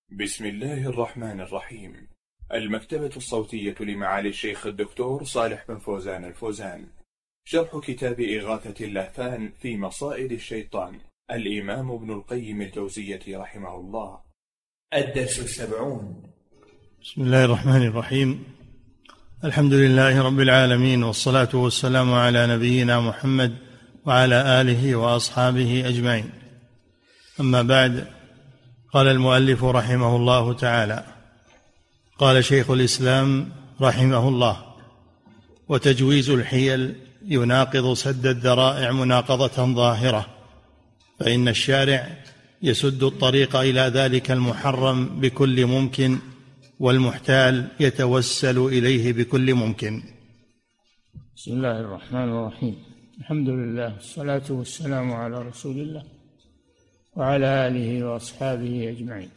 بسم الله الرحمن الرحيم. المكتبة الصوتية لمعالي الشيخ الدكتور صالح بن فوزان الفوزان. شرح كتاب إغاثة اللهفان في مصائد الشيطان، الإمام ابن القيم الجوزية رحمه الله. الدرس 70. بسم الله الرحمن الرحيم. الحمد لله رب العالمين، والصلاة والسلام على نبينا محمد وعلى آله وأصحابه أجمعين. أما بعد، قال المؤلف رحمه الله تعالى: قال شيخ الإسلام رحمه الله: وتجويز الحيل يناقض سد الذرائع مناقضة ظاهرة، فإن الشارع يسد الطريق إلى ذلك المحرم بكل ممكن، والمحتال يتوسل إليه بكل ممكن. بسم الله الرحمن الرحيم. الحمد لله، والصلاة والسلام على رسول الله وعلى آله وأصحابه أجمعين.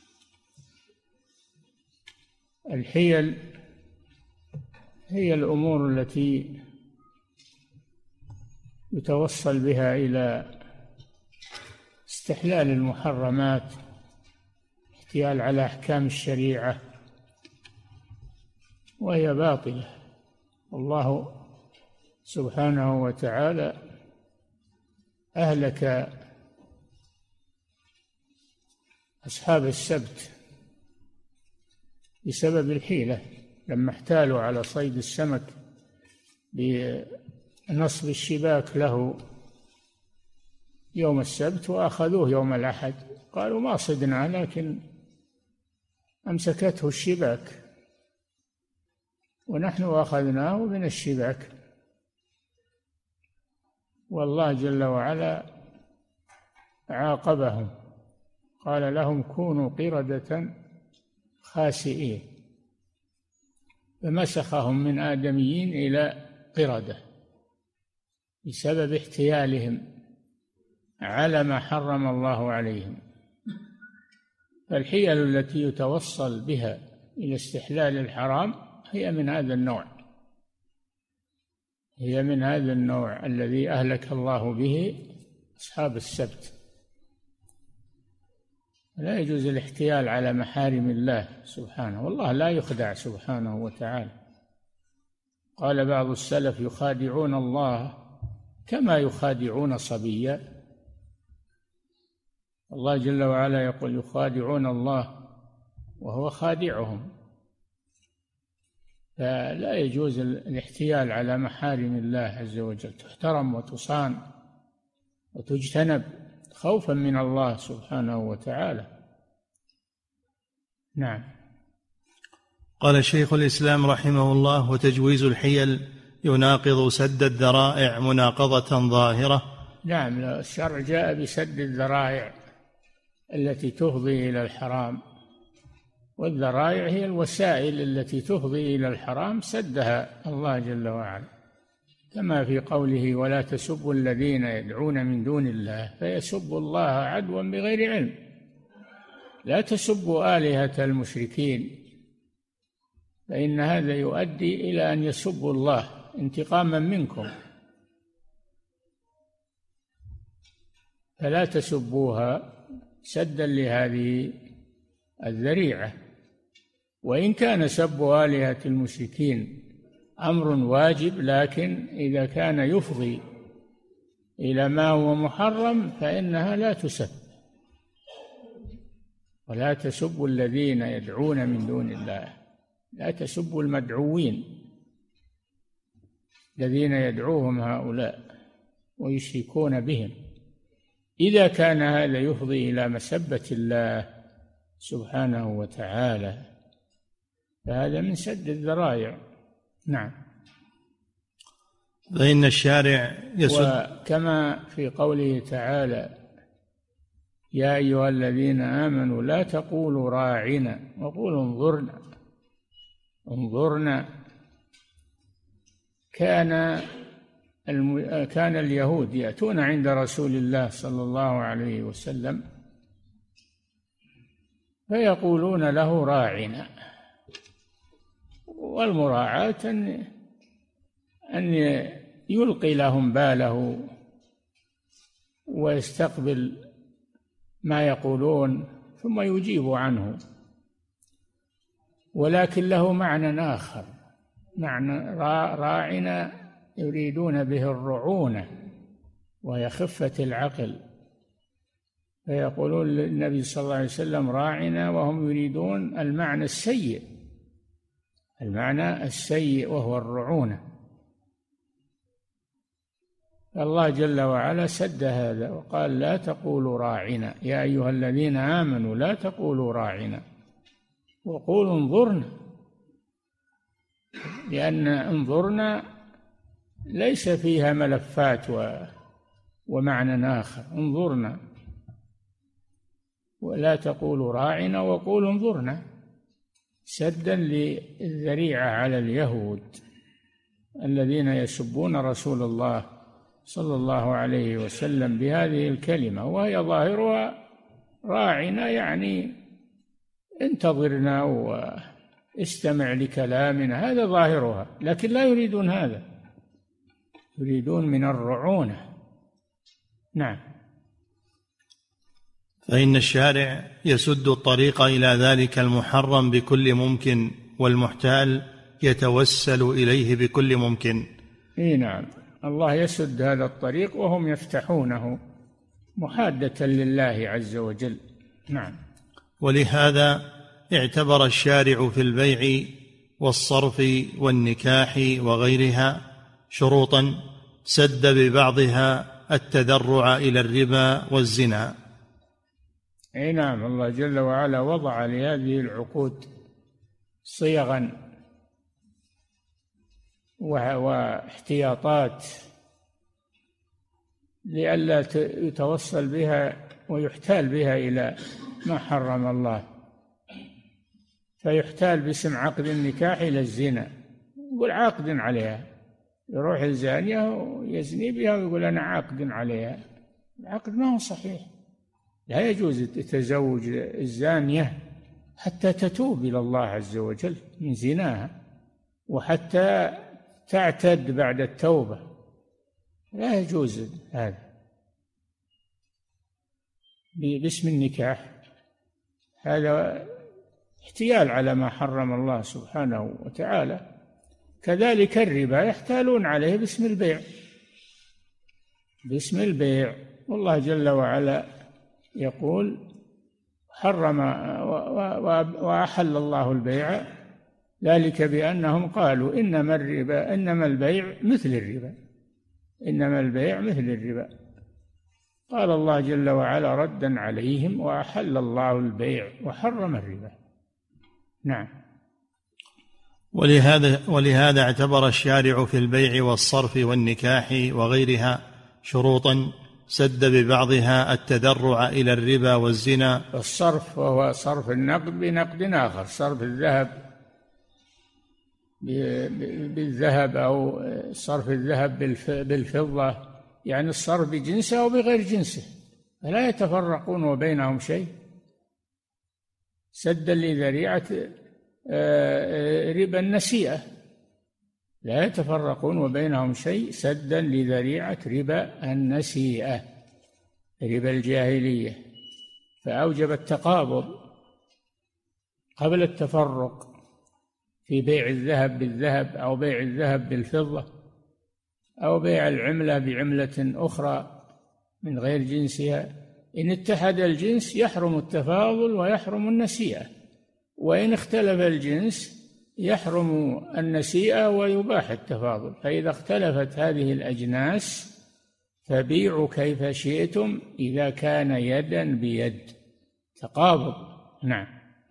الحيل هي الأمور التي يتوصل بها إلى استحلال المحرمات، احتيال على أحكام الشريعة، وهي باطلة. الله سبحانه وتعالى أهلك أصحاب السبت بسبب الحيلة لما احتالوا على صيد السمك بنصب الشباك له يوم السبت وأخذوه يوم الأحد. قالوا ما صدنا، لكن أمسكته الشباك ونحن أخذناه من الشباك. والله جل وعلا عاقبهم، قال لهم كونوا قردة خاسئين، فمسخهم من آدميين إلى قردة بسبب احتيالهم على ما حرم الله عليهم. فالحيل التي يتوصل بها إلى استحلال الحرام هي من هذا النوع الذي أهلك الله به أصحاب السبت. لا يجوز الاحتيال على محارم الله سبحانه، والله لا يخدع سبحانه وتعالى. قال بعض السلف: يخادعون الله كما يخادعون صبيا. الله جل وعلا يقول: يخادعون الله وهو خادعهم. فلا يجوز الاحتيال على محارم الله عز وجل، تحترم وتصان وتجتنب خوفا من الله سبحانه وتعالى. نعم. قال شيخ الإسلام رحمه الله: وتجويز الحيل يناقض سد الذرائع مناقضة ظاهرة. نعم، الشرع جاء بسد الذرائع التي تفضي إلى الحرام، والذرائع هي الوسائل التي تفضي إلى الحرام، سدها الله جل وعلا، كما في قوله: ولا تسبوا الذين يدعون من دون الله فيسبوا الله عدوا بغير علم. لا تسبوا آلهة المشركين، فإن هذا يؤدي إلى أن يسبوا الله انتقاما منكم، فلا تسبوها سدا لهذه الذريعة. وإن كان سب آلهة المشركين أمر واجب، لكن إذا كان يفضي إلى ما هو محرم فإنها لا تسب. ولا تسبوا الذين يدعون من دون الله، لا تسبوا المدعوين الذين يدعوهم هؤلاء ويشركون بهم، إذا كان هذا يفضي إلى مسبة الله سبحانه وتعالى، فهذا من سد الذرائع. نعم. فإن الشارع يسد، وكما في قوله تعالى: يا أيها الذين آمنوا لا تقولوا راعنا وقولوا انظرنا. كان اليهود يأتون عند رسول الله صلى الله عليه وسلم فيقولون له راعنا، والمراعاة أن يلقي لهم باله ويستقبل ما يقولون ثم يجيب عنه، ولكن له معنى آخر، معنى راعنا يريدون به الرعونة وهي خفة العقل، فيقولون للنبي صلى الله عليه وسلم راعنا وهم يريدون المعنى السيء، المعنى السيء وهو الرعونة. الله جل وعلا سد هذا وقال لا تقولوا راعنا يا أيها الذين آمنوا لا تقولوا راعنا وقولوا انظرنا، لأن انظرنا ليس فيها ملفات ومعنى آخر، انظرنا، ولا تقولوا راعنا وقولوا انظرنا، سدا للذريعة على اليهود الذين يسبون رسول الله صلى الله عليه وسلم بهذه الكلمة، وهي ظاهرها راعنا يعني انتظرنا واستمع لكلامنا، هذا ظاهرها، لكن لا يريدون هذا، يريدون من الرعونة. نعم. فإن الشارع يسد الطريق إلى ذلك المحرم بكل ممكن، والمحتال يتوسل إليه بكل ممكن. نعم، الله يسد هذا الطريق وهم يفتحونه محادة لله عز وجل. نعم. ولهذا اعتبر الشارع في البيع والصرف والنكاح وغيرها شروطا سد ببعضها التذرع إلى الربا والزنا. نعم، الله جل وعلا وضع لهذه العقود صيغا واحتياطات لئلا يتوصل بها ويحتال بها إلى ما حرم الله، فيحتال باسم عقد النكاح إلى الزنا، يقول عاقد عليها، يروح الزانية ويزني بها ويقول أنا عاقد عليها، العقد ما هو صحيح، لا يجوز تزوج الزانية حتى تتوب إلى الله عز وجل من زناها، وحتى تعتد بعد التوبة، لا يجوز هذا باسم النكاح، هذا احتيال على ما حرم الله سبحانه وتعالى. كذلك الربا يحتالون عليه باسم البيع، باسم البيع، والله جل وعلا يقول حرم وأحل الله البيع ذلك بأنهم قالوا إنما البيع مثل الربا، إنما البيع مثل الربا. قال الله جل وعلا ردا عليهم وأحل الله البيع وحرم الربا. نعم. ولهذا اعتبر الشارع في البيع والصرف والنكاح وغيرها شروطا سد ببعضها التذرع إلى الربا والزنا. الصرف وهو صرف النقد بنقد آخر، صرف الذهب بالذهب أو صرف الذهب بالفضة، يعني الصرف بجنسه أو بغير جنسه، فلا يتفرقون وبينهم شيء، سدا لذريعة ربا النسيئة، لا يتفرقون وبينهم شيء، سدا لذريعة ربا النسيئة، ربا الجاهلية، فأوجب التقابض قبل التفرق في بيع الذهب بالذهب أو بيع الذهب بالفضة أو بيع العملة بعملة أخرى من غير جنسها. إن اتحد الجنس يحرم التفاضل ويحرم النسيئة، وإن اختلف الجنس يحرم النسيئة ويباح التفاضل. فإذا اختلفت هذه الأجناس فبيعوا كيف شئتم إذا كان يدا بيد، تقابض. نعم.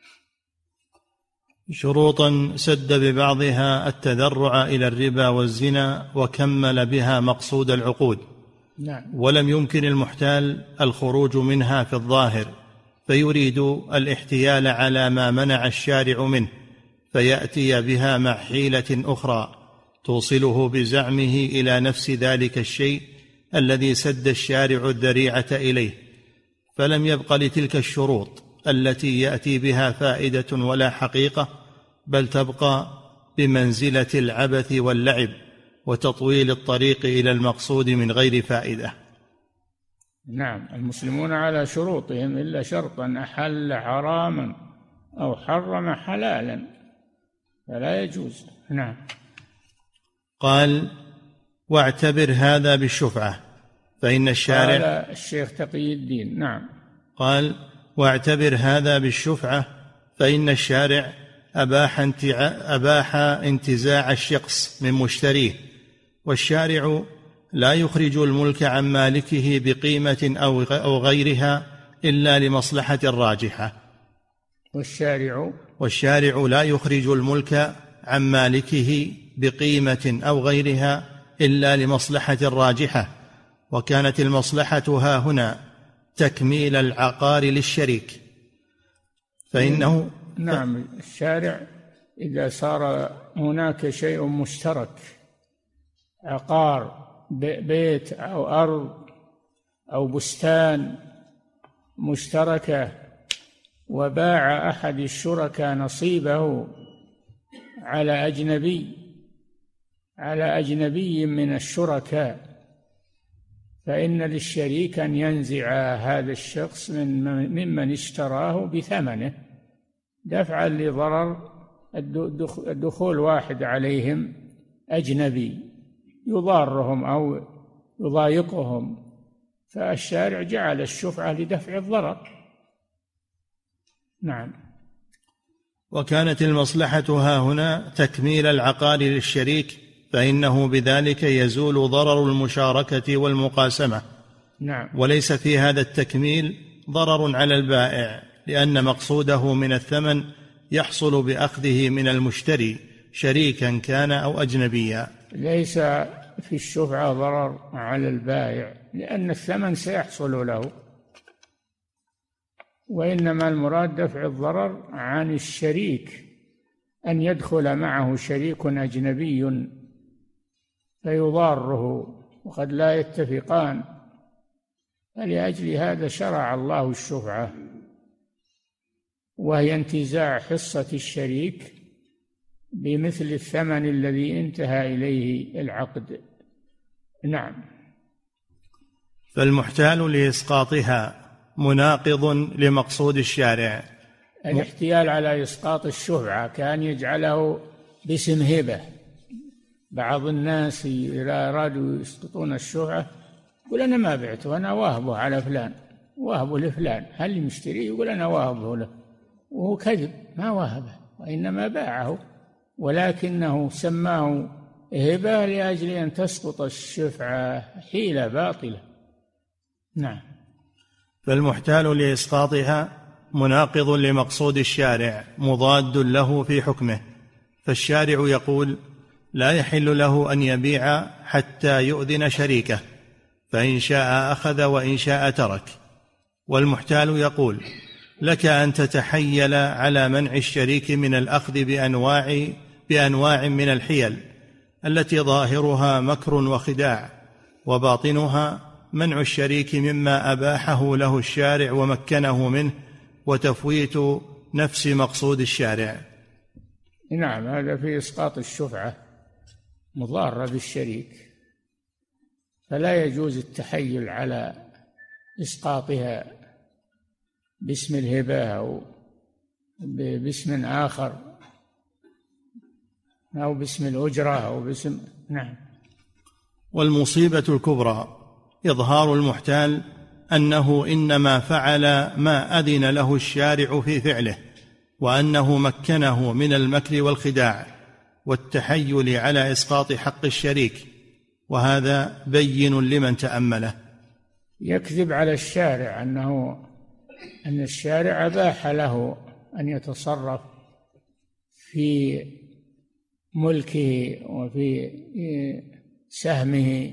شروطا سد ببعضها التذرع إلى الربا والزنا وكمل بها مقصود العقود. نعم. ولم يمكن المحتال الخروج منها في الظاهر، فيريد الاحتيال على ما منع الشارع منه، فيأتي بها مع حيلة أخرى توصله بزعمه إلى نفس ذلك الشيء الذي سد الشارع الذريعة إليه، فلم يبق لتلك الشروط التي يأتي بها فائدة ولا حقيقة، بل تبقى بمنزلة العبث واللعب وتطويل الطريق إلى المقصود من غير فائدة. نعم، المسلمون على شروطهم إلا شرطا أحل حراما أو حرم حلالا فلا يجوز. نعم. قال: واعتبر هذا بالشفعة فإن الشارع. قال الشيخ تقي الدين. نعم. قال: واعتبر هذا بالشفعة فإن الشارع أباح انتزاع الشخص من مشتريه، والشارع لا يخرج الملك عن مالكه بقيمة أو غيرها إلا لمصلحة راجحة. والشارع لا يخرج الملك عن مالكه بقيمة أو غيرها إلا لمصلحة راجحة، وكانت المصلحة ها هنا تكميل العقار للشريك، فإنه نعم الشارع إذا صار هناك شيء مشترك، عقار، بيت أو أرض أو بستان مشتركة، وباع أحد الشركاء نصيبه على أجنبي من الشركاء، فإن للشريك أن ينزع هذا الشخص ممن اشتراه بثمنه دفعا لضرر الدخول واحد عليهم أجنبي يضارهم أو يضايقهم، فالشارع جعل الشفعة لدفع الضرر. نعم. وكانت المصلحة ها هنا تكميل العقار للشريك، فإنه بذلك يزول ضرر المشاركة والمقاسمة. نعم. وليس في هذا التكميل ضرر على البائع، لأن مقصوده من الثمن يحصل بأخذه من المشتري شريكا كان أو أجنبيا. ليس في الشفعة ضرر على البائع لأن الثمن سيحصل له، وإنما المراد دفع الضرر عن الشريك، أن يدخل معه شريك أجنبي فيضاره وقد لا يتفقان، فلأجل هذا شرع الله الشفعة، وهي انتزاع حصة الشريك بمثل الثمن الذي انتهى إليه العقد. نعم. فالمحتال لإسقاطها مناقض لمقصود الشارع. الاحتيال على إسقاط الشفعة كان يجعله باسم هبة. بعض الناس إذا أرادوا يسقطون الشفعة يقول أنا ما بعته، أنا واهبه على فلان، واهبه لفلان، هل يشتري يقول أنا واهبه له، وهو كذب، ما واهبه وإنما باعه، ولكنه سماه هبة لأجل أن تسقط الشفعة، حيلة باطلة. نعم. فالمحتال لإسقاطها مناقض لمقصود الشارع مضاد له في حكمه، فالشارع يقول لا يحل له أن يبيع حتى يؤذن شريكه، فإن شاء أخذ وإن شاء ترك. والمحتال يقول لك أن تتحيل على منع الشريك من الأخذ بأنواع من الحيل التي ظاهرها مكر وخداع، وباطنها منع الشريك مما أباحه له الشارع ومكنه منه، وتفويت نفس مقصود الشارع. نعم، هذا في إسقاط الشفعة مضارة بالشريك، فلا يجوز التحيل على إسقاطها باسم الهبة أو باسم آخر أو باسم الأجرة أو باسم. نعم. والمصيبة الكبرى إظهار المحتال أنه إنما فعل ما أذن له الشارع في فعله، وأنه مكنه من المكر والخداع والتحيل على إسقاط حق الشريك، وهذا بين لمن تأمله. يكذب على الشارع أن الشارع أباح له أن يتصرف في ملكه وفي سهمه،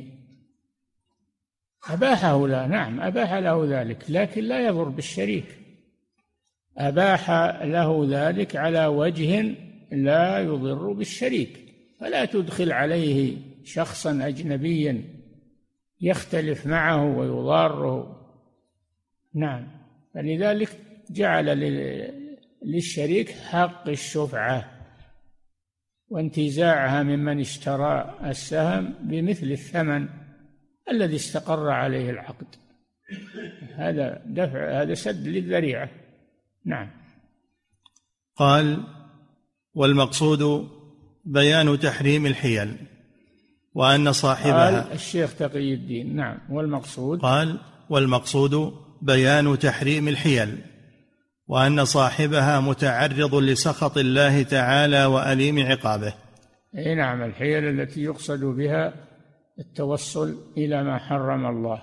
أباحه له. نعم، أباح له ذلك، لكن لا يضر بالشريك، أباح له ذلك على وجه لا يضر بالشريك، فلا تدخل عليه شخصا أجنبيا يختلف معه ويضاره. نعم، فلذلك جعل للشريك حق الشفعة وانتزاعها ممن اشترى السهم بمثل الثمن الذي استقر عليه العقد. هذا دفع، هذا سد للذريعة. نعم. قال: والمقصود بيان تحريم الحيل وأن صاحبها. قال الشيخ تقي الدين. نعم. والمقصود، قال: والمقصود بيان تحريم الحيل وأن صاحبها متعرض لسخط الله تعالى وأليم عقابه. أي نعم، الحيل التي يقصد بها التوصل إلى ما حرم الله،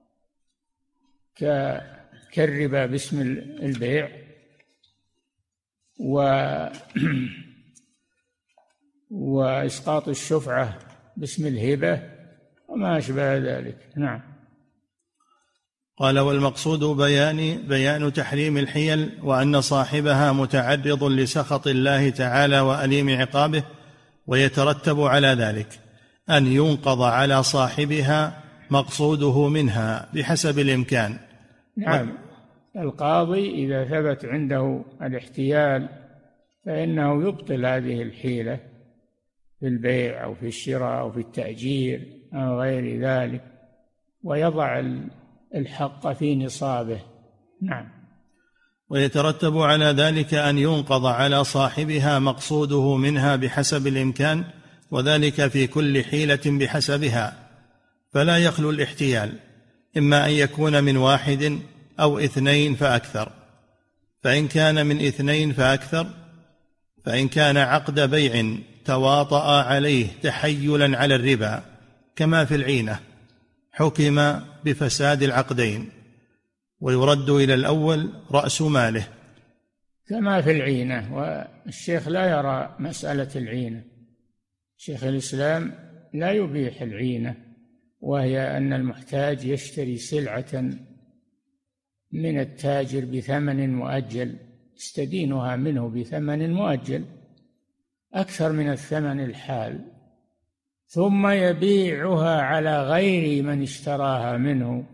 كالربا باسم البيع، وإسقاط الشفعة باسم الهبة وما أشبه ذلك. نعم. قال: والمقصود بيان تحريم الحيل وأن صاحبها متعرض لسخط الله تعالى وأليم عقابه، ويترتب على ذلك أن ينقض على صاحبها مقصوده منها بحسب الإمكان. نعم. القاضي إذا ثبت عنده الاحتيال فإنه يبطل هذه الحيلة في البيع أو في الشراء أو في التأجير أو غير ذلك، ويضع الحق في نصابه. نعم. ويترتب على ذلك أن ينقض على صاحبها مقصوده منها بحسب الإمكان، وذلك في كل حيلة بحسبها، فلا يخلو الاحتيال إما أن يكون من واحد أو اثنين فأكثر. فإن كان من اثنين فأكثر، فإن كان عقد بيع تواطأ عليه تحيلا على الربا كما في العينة، حكم بفساد العقدين ويرد إلى الأول رأس ماله. كما في العينة. والشيخ لا يرى مسألة العينة، شيخ الإسلام لا يبيح العينة، وهي أن المحتاج يشتري سلعة من التاجر بثمن مؤجل، يستدينها منه بثمن مؤجل أكثر من الثمن الحال، ثم يبيعها على غير من اشتراها منه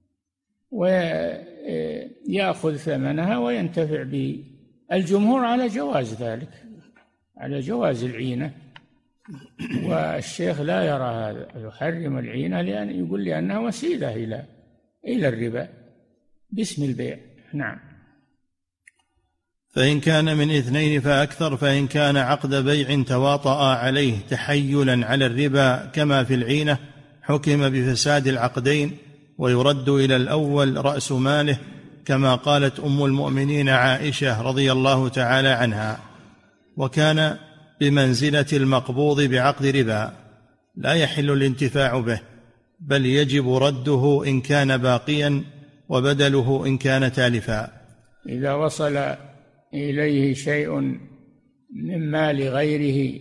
ويأخذ ثمنها وينتفع به. الجمهور على جواز ذلك، على جواز العينة، والشيخ لا يرى هذا، يحرم العينة لأن يقول لأنها وسيلة إلى الربا باسم البيع. نعم. فإن كان من اثنين فأكثر، فإن كان عقد بيع تواطأ عليه تحيلا على الربا كما في العينة، حكم بفساد العقدين ويرد إلى الأول رأس ماله، كما قالت أم المؤمنين عائشة رضي الله تعالى عنها: وكان بمنزلة المقبوض بعقد ربا، لا يحل الانتفاع به، بل يجب رده إن كان باقيا وبدله إن كان تالفا. إذا وصل إليه شيء من مال غيره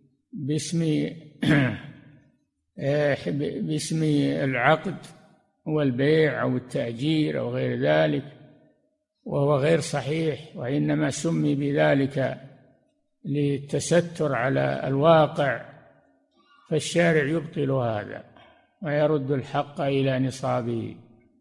باسم العقد والبيع أو التأجير أو غير ذلك، وهو غير صحيح، وإنما سمي بذلك للتستر على الواقع، فالشارع يبطل هذا ويرد الحق إلى نصابه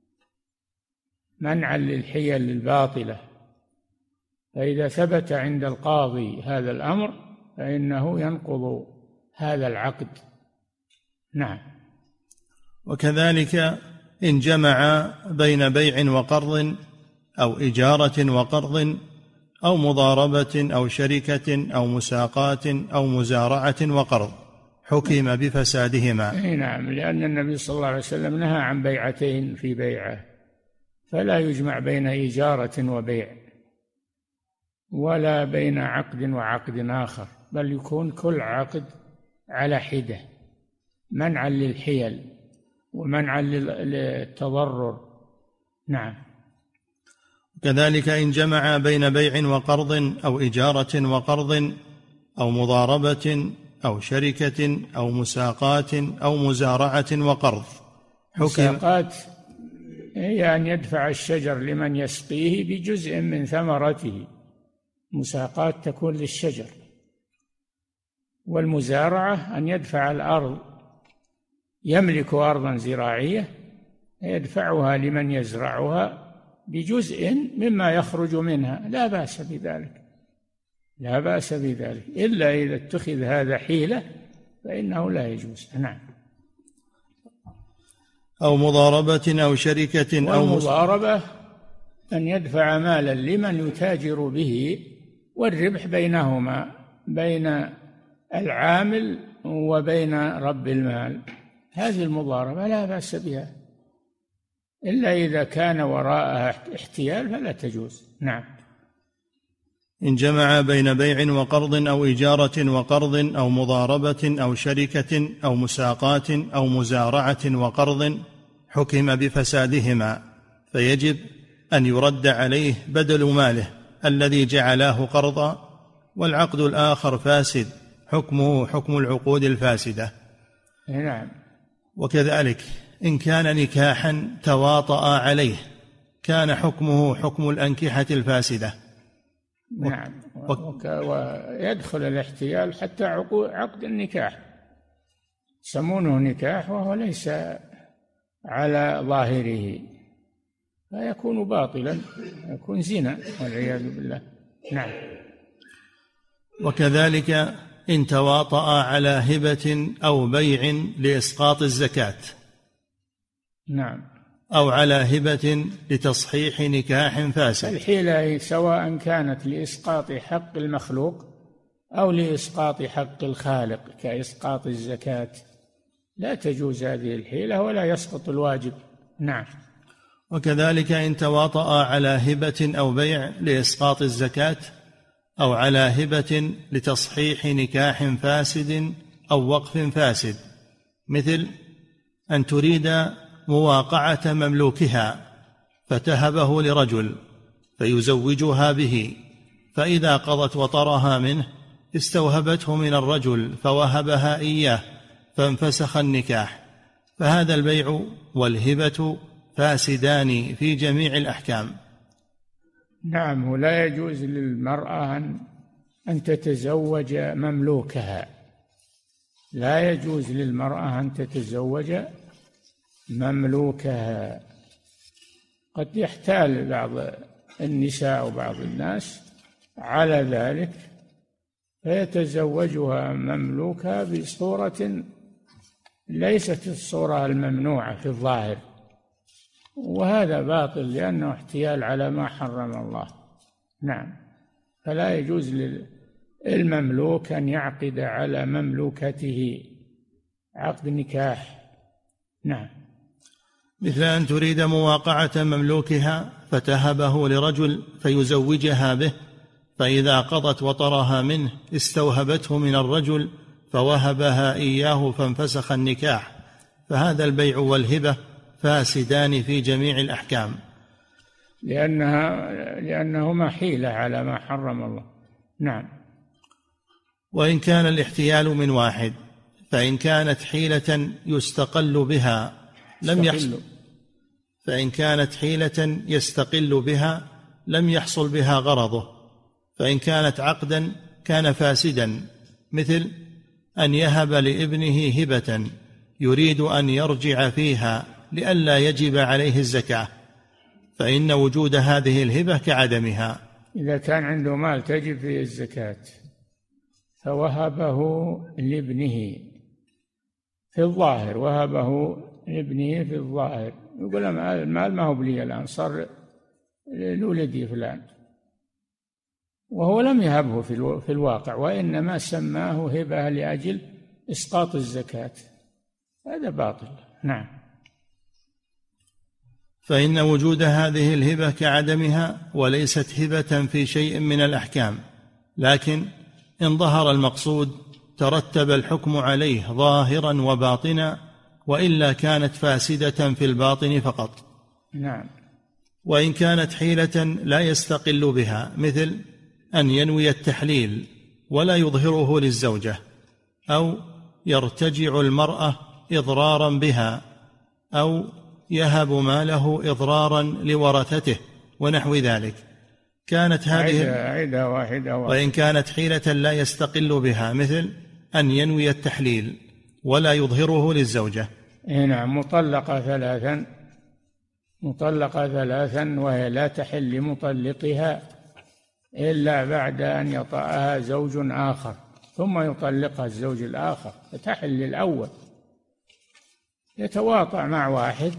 منعا للحيل الباطلة. فإذا ثبت عند القاضي هذا الأمر فإنه ينقض هذا العقد. نعم. وكذلك إن جمع بين بيع وقرض أو إجارة وقرض أو مضاربة أو شركة أو مساقات أو مزارعة وقرض، حكم بفسادهما. نعم، لأن النبي صلى الله عليه وسلم نهى عن بيعتين في بيعة، فلا يجمع بين إجارة وبيع ولا بين عقد وعقد آخر، بل يكون كل عقد على حدة، منعا للحيل ومنعا للتضرر. نعم. كذلك إن جمع بين بيع وقرض أو إجارة وقرض أو مضاربة أو شركة أو مساقات أو مزارعة وقرض، مساقات هي أن يدفع الشجر لمن يسقيه بجزء من ثمرته، مساقات تكون للشجر. والمزارعة أن يدفع الأرض، يملك أرضا زراعية يدفعها لمن يزرعها بجزء مما يخرج منها، لا بأس بذلك، لا بأس بذلك، إلا إذا اتخذ هذا حيلة فإنه لا يجوز. نعم. أو مضاربة أو شركة أو والمضاربة أن يدفع مالا لمن يتاجر به والربح بينهما، بين العامل وبين رب المال. هذه المضاربة لا بأس بها، إلا إذا كان وراءها احتيال فلا تجوز. نعم. إن جمع بين بيع وقرض أو إجارة وقرض أو مضاربة أو شركة أو مساقات أو مزارعة وقرض حكم بفسادهما، فيجب أن يرد عليه بدل ماله الذي جعلاه قرضا، والعقد الآخر فاسد حكمه حكم العقود الفاسدة. نعم. وكذلك إن كان نكاحا تواطأ عليه كان حكمه حكم الأنكحة الفاسدة. نعم. ويدخل الاحتيال حتى عقد النكاح، يسمونه نكاح وهو ليس على ظاهره، فيكون باطلا، يكون زنا والعياذ بالله. نعم. وكذلك إن تواطأ على هبة أو بيع لإسقاط الزكاة، نعم، أو على هبة لتصحيح نكاح فاسد. الحيلة سواء كانت لإسقاط حق المخلوق أو لإسقاط حق الخالق كإسقاط الزكاة، لا تجوز هذه الحيلة ولا يسقط الواجب. نعم. وكذلك إن تواطأ على هبة أو بيع لإسقاط الزكاة أو على هبة لتصحيح نكاح فاسد أو وقف فاسد، مثل أن تريد مواقعة مملوكها فتهبه لرجل فيزوجها به، فإذا قضت وطرها منه استوهبته من الرجل فوهبها إياه فانفسخ النكاح، فهذا البيع والهبة فاسدان في جميع الأحكام. نعم. ولا يجوز للمرأة أن تتزوج مملوكها، لا يجوز للمرأة أن تتزوج مملوكها. قد يحتال بعض النساء وبعض الناس على ذلك فيتزوجها مملوكها بصورة ليست الصورة الممنوعة في الظاهر، وهذا باطل لأنه احتيال على ما حرم الله. نعم. فلا يجوز للمملوك أن يعقد على مملوكته عقد نكاح. نعم. مثل أن تريد مواقعة مملوكها فتهبه لرجل فيزوجها به، فإذا قضت وطرها منه استوهبته من الرجل فوهبها إياه فانفسخ النكاح، فهذا البيع والهبة فاسدان في جميع الأحكام، لأنهما حيلة على ما حرم الله. نعم. وإن كان الاحتيال من واحد، فإن كانت حيلة يستقل بها لم يحصل، فإن كانت حيلة يستقل بها لم يحصل بها غرضه، فإن كانت عقدا كان فاسدا، مثل أن يهب لابنه هبة يريد أن يرجع فيها لئلا يجب عليه الزكاة، فإن وجود هذه الهبة كعدمها. إذا كان عنده مال تجب فيه الزكاة فوهبه لابنه في الظاهر، وهبه لابنه في الظاهر، يقول المال ما هو بلي الآن، صار لولدي فلان، وهو لم يهبه في الواقع، وإنما سماه هبة لأجل إسقاط الزكاة، هذا باطل. نعم. فإن وجود هذه الهبة كعدمها، وليست هبة في شيء من الأحكام، لكن إن ظهر المقصود ترتب الحكم عليه ظاهرا وباطنا، وإلا كانت فاسدة في الباطن فقط. نعم. وإن كانت حيلة لا يستقل بها، مثل أن ينوي التحليل ولا يظهره للزوجة، أو يرتجع المرأة إضرارا بها، أو يهب ماله إضرارا لورثته ونحو ذلك، كانت هذه عيدة واحدة. وإن كانت حيلة لا يستقل بها، مثل أن ينوي التحليل ولا يظهره للزوجة. نعم. مطلقة ثلاثا وهي لا تحل لمطلقها إلا بعد أن يطأها زوج آخر، ثم يطلقها الزوج الآخر فتحل للأول. يتواطأ مع واحد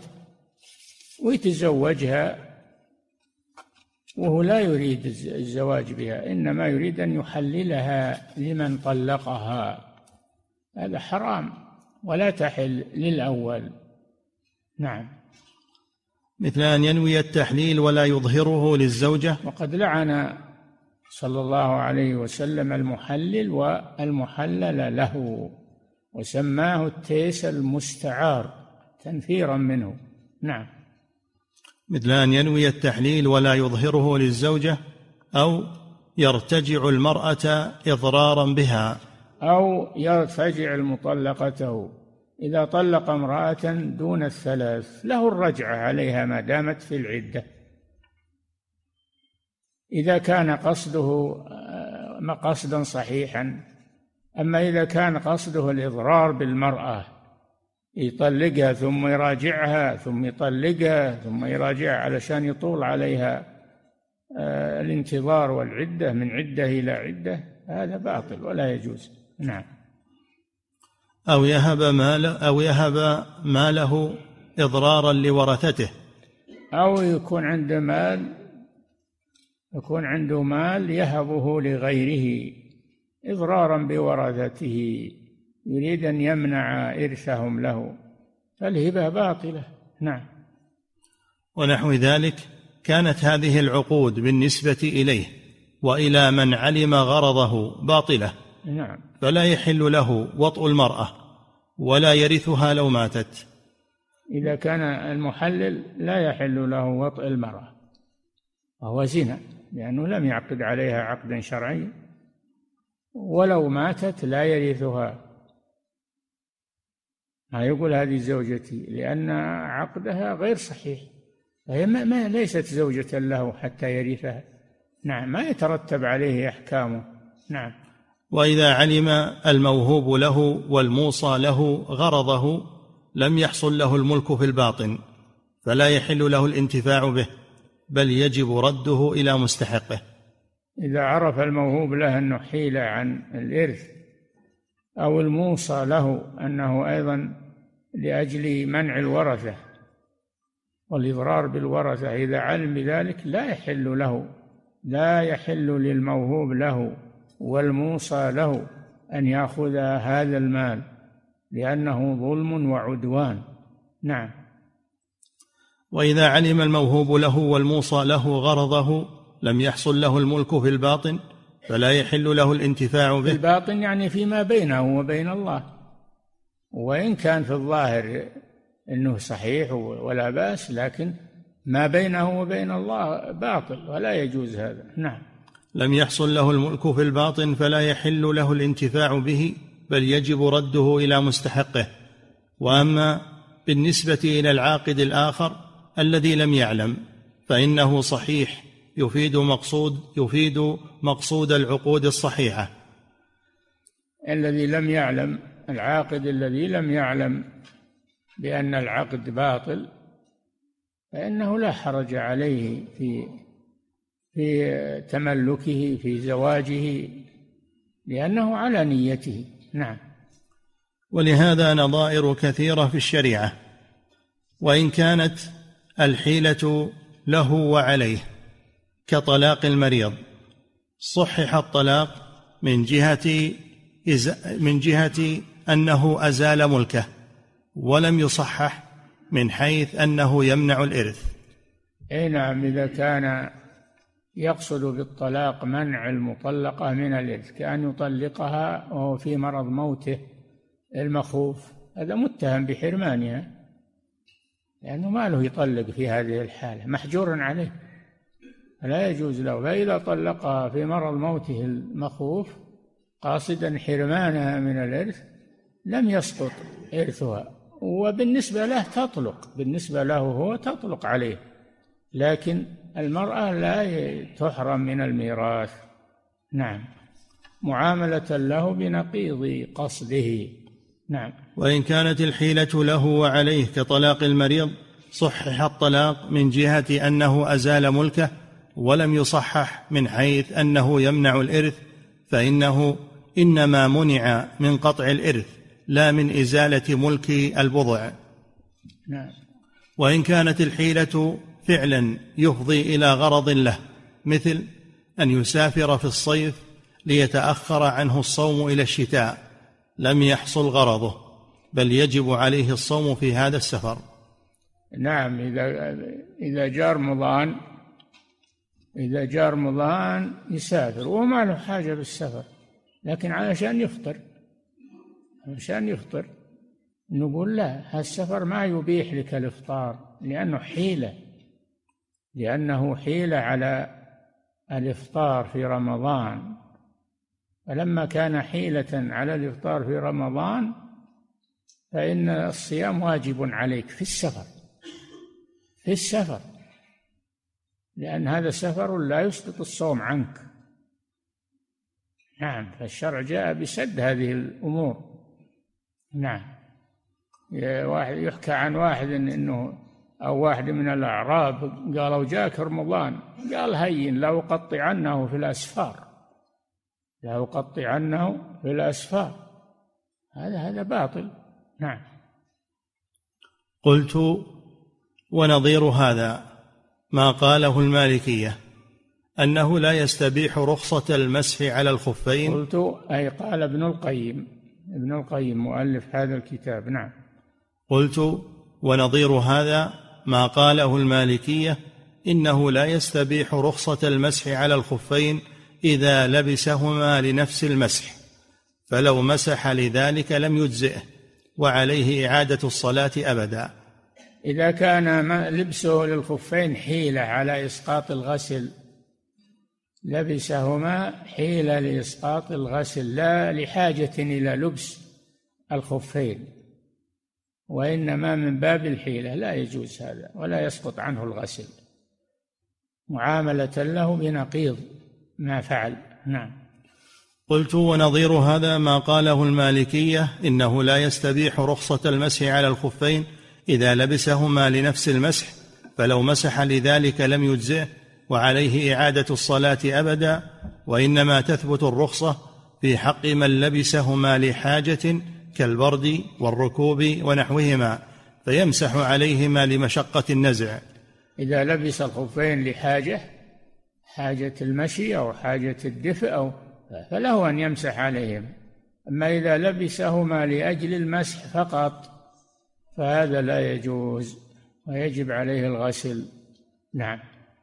ويتزوجها وهو لا يريد الزواج بها، إنما يريد أن يحللها لمن طلقها. هذا حرام ولا تحل للأول. نعم. مثل أن ينوي التحليل ولا يظهره للزوجة. وقد لعن صلى الله عليه وسلم المحلل والمحلل له، وسماه التيس المستعار تنفيرا منه. نعم. مثل أن ينوي التحليل ولا يظهره للزوجة، أو يرتجع المرأة إضرارا بها، أو يرتجع المطلقة إذا طلق امرأة دون الثلاث له الرجعة عليها ما دامت في العدة، إذا كان قصده قصدا صحيحا. أما إذا كان قصده الإضرار بالمرأة، يطلقها ثم يراجعها ثم يطلقها ثم يراجعها علشان يطول عليها الانتظار والعدة من عدة إلى عدة، هذا باطل ولا يجوز. نعم. أو يهب ماله إضرارا لورثته، أو يكون عنده مال يهبه لغيره إضرارا بورثته، يريد أن يمنع إرثهم له، فالهبة باطلة. نعم. ونحو ذلك كانت هذه العقود بالنسبة إليه وإلى من علم غرضه باطلة. نعم. فلا يحل له وطء المرأة ولا يرثها لو ماتت. إذا كان المحلل لا يحل له وطء المرأة وهو زنا، لأنه لم يعقد عليها عقدا شرعيا، ولو ماتت لا يرثها. ما يقول هذه زوجتي، لأن عقدها غير صحيح، فهي ما ليست زوجة له حتى يرثها. نعم. ما يترتب عليه أحكامه. نعم. وإذا علم الموهوب له والموصى له غرضه لم يحصل له الملك في الباطن، فلا يحل له الانتفاع به، بل يجب رده إلى مستحقه. إذا عرف الموهوب له أنه حيل عن الإرث، أو الموصى له أنه أيضا لأجل منع الورثة والإضرار بالورثة، إذا علم بذلك لا يحل للموهوب له والموصى له أن يأخذ هذا المال، لأنه ظلم وعدوان. نعم. وإذا علم الموهوب له والموصى له غرضه لم يحصل له الملك في الباطن، فلا يحل له الانتفاع به. الباطن يعني فيما بينه وبين الله، وإن كان في الظاهر أنه صحيح ولا بأس، لكن ما بينه وبين الله باطل ولا يجوز هذا. نعم. لم يحصل له الملك في الباطن فلا يحل له الانتفاع به، بل يجب رده إلى مستحقه. وأما بالنسبة إلى العاقد الآخر الذي لم يعلم فإنه صحيح، يفيد مقصود العقود الصحيحة. العاقد الذي لم يعلم بأن العقد باطل فإنه لا حرج عليه في تملكه في زواجه، لأنه على نيته. نعم. ولهذا نظائر كثيرة في الشريعة، وإن كانت الحيلة له وعليه كطلاق المريض، صحح الطلاق من جهة أنه أزال ملكه، ولم يصحح من حيث أنه يمنع الإرث. نعم. إذا كان يقصد بالطلاق منع المطلقة من الإرث، كأن يطلقها وهو في مرض موته المخوف، هذا متهم بحرمانها، لأنه ما له يطلق في هذه الحالة، محجور عليه، لا يجوز له. فإذا طلقها في مرض موته المخوف قاصدا حرمانها من الإرث لم يسقط إرثها، وبالنسبة له تطلق، بالنسبة له هو تطلق عليه، لكن المرأة لا تحرم من الميراث. نعم. معاملة له بنقيض قصده. نعم. وإن كانت الحيلة له وعليه كطلاق المريض، صحح الطلاق من جهة أنه أزال ملكه، ولم يصحح من حيث أنه يمنع الإرث، فإنه إنما منع من قطع الإرث لا من إزالة ملك البضع، نعم. وإن كانت الحيلة فعلا يفضي إلى غرض له، مثل أن يسافر في الصيف ليتأخر عنه الصوم إلى الشتاء، لم يحصل غرضه، بل يجب عليه الصوم في هذا السفر. نعم. إذا جاء رمضان يسافر وما له حاجة بالسفر، لكن علشان يفطر نقول لا، هالسفر ما يبيح لك الإفطار، لأنه حيلة على الإفطار في رمضان. فلما كان حيلة على الإفطار في رمضان فإن الصيام واجب عليك في السفر، لأن هذا سفر لا يسقط الصوم عنك. نعم. فالشرع جاء بسد هذه الأمور. نعم. يحكى عن واحد إنه أو واحد من الأعراب قالوا جاك رمضان، قال هين لأقطعنه في الأسفار. هذا باطل. نعم. قلت: ونظير هذا ما قاله المالكية أنه لا يستبيح رخصة المسح على الخفين. قلت أي قال ابن القيم مؤلف هذا الكتاب. نعم. قلت: ونظير هذا ما قاله المالكية إنه لا يستبيح رخصة المسح على الخفين إذا لبسهما لنفس المسح، فلو مسح لذلك لم يجزئه وعليه إعادة الصلاة أبدا. إذا كان لبسه للخفين حيلة على إسقاط الغسل، لبسهما حيلة لإسقاط الغسل لا لحاجة إلى لبس الخفين، وإنما من باب الحيلة، لا يجوز هذا ولا يسقط عنه الغسل، معاملة له بنقيض ما فعل. نعم. قلت: ونظير هذا ما قاله المالكية إنه لا يستبيح رخصة المسح على الخفين إذا لبسهما لنفس المسح، فلو مسح لذلك لم يجزئه وعليه إعادة الصلاة أبدا، وإنما تثبت الرخصة في حق من لبسهما لحاجة كالبرد والركوب ونحوهما، فيمسح عليهما لمشقة النزع. إذا لبس الخفين حاجة المشي أو حاجة الدفء فله أن يمسح عليهم. أما إذا لبسهما لأجل المسح فقط فهذا لا يجوز ويجب عليه الغسل. نعم.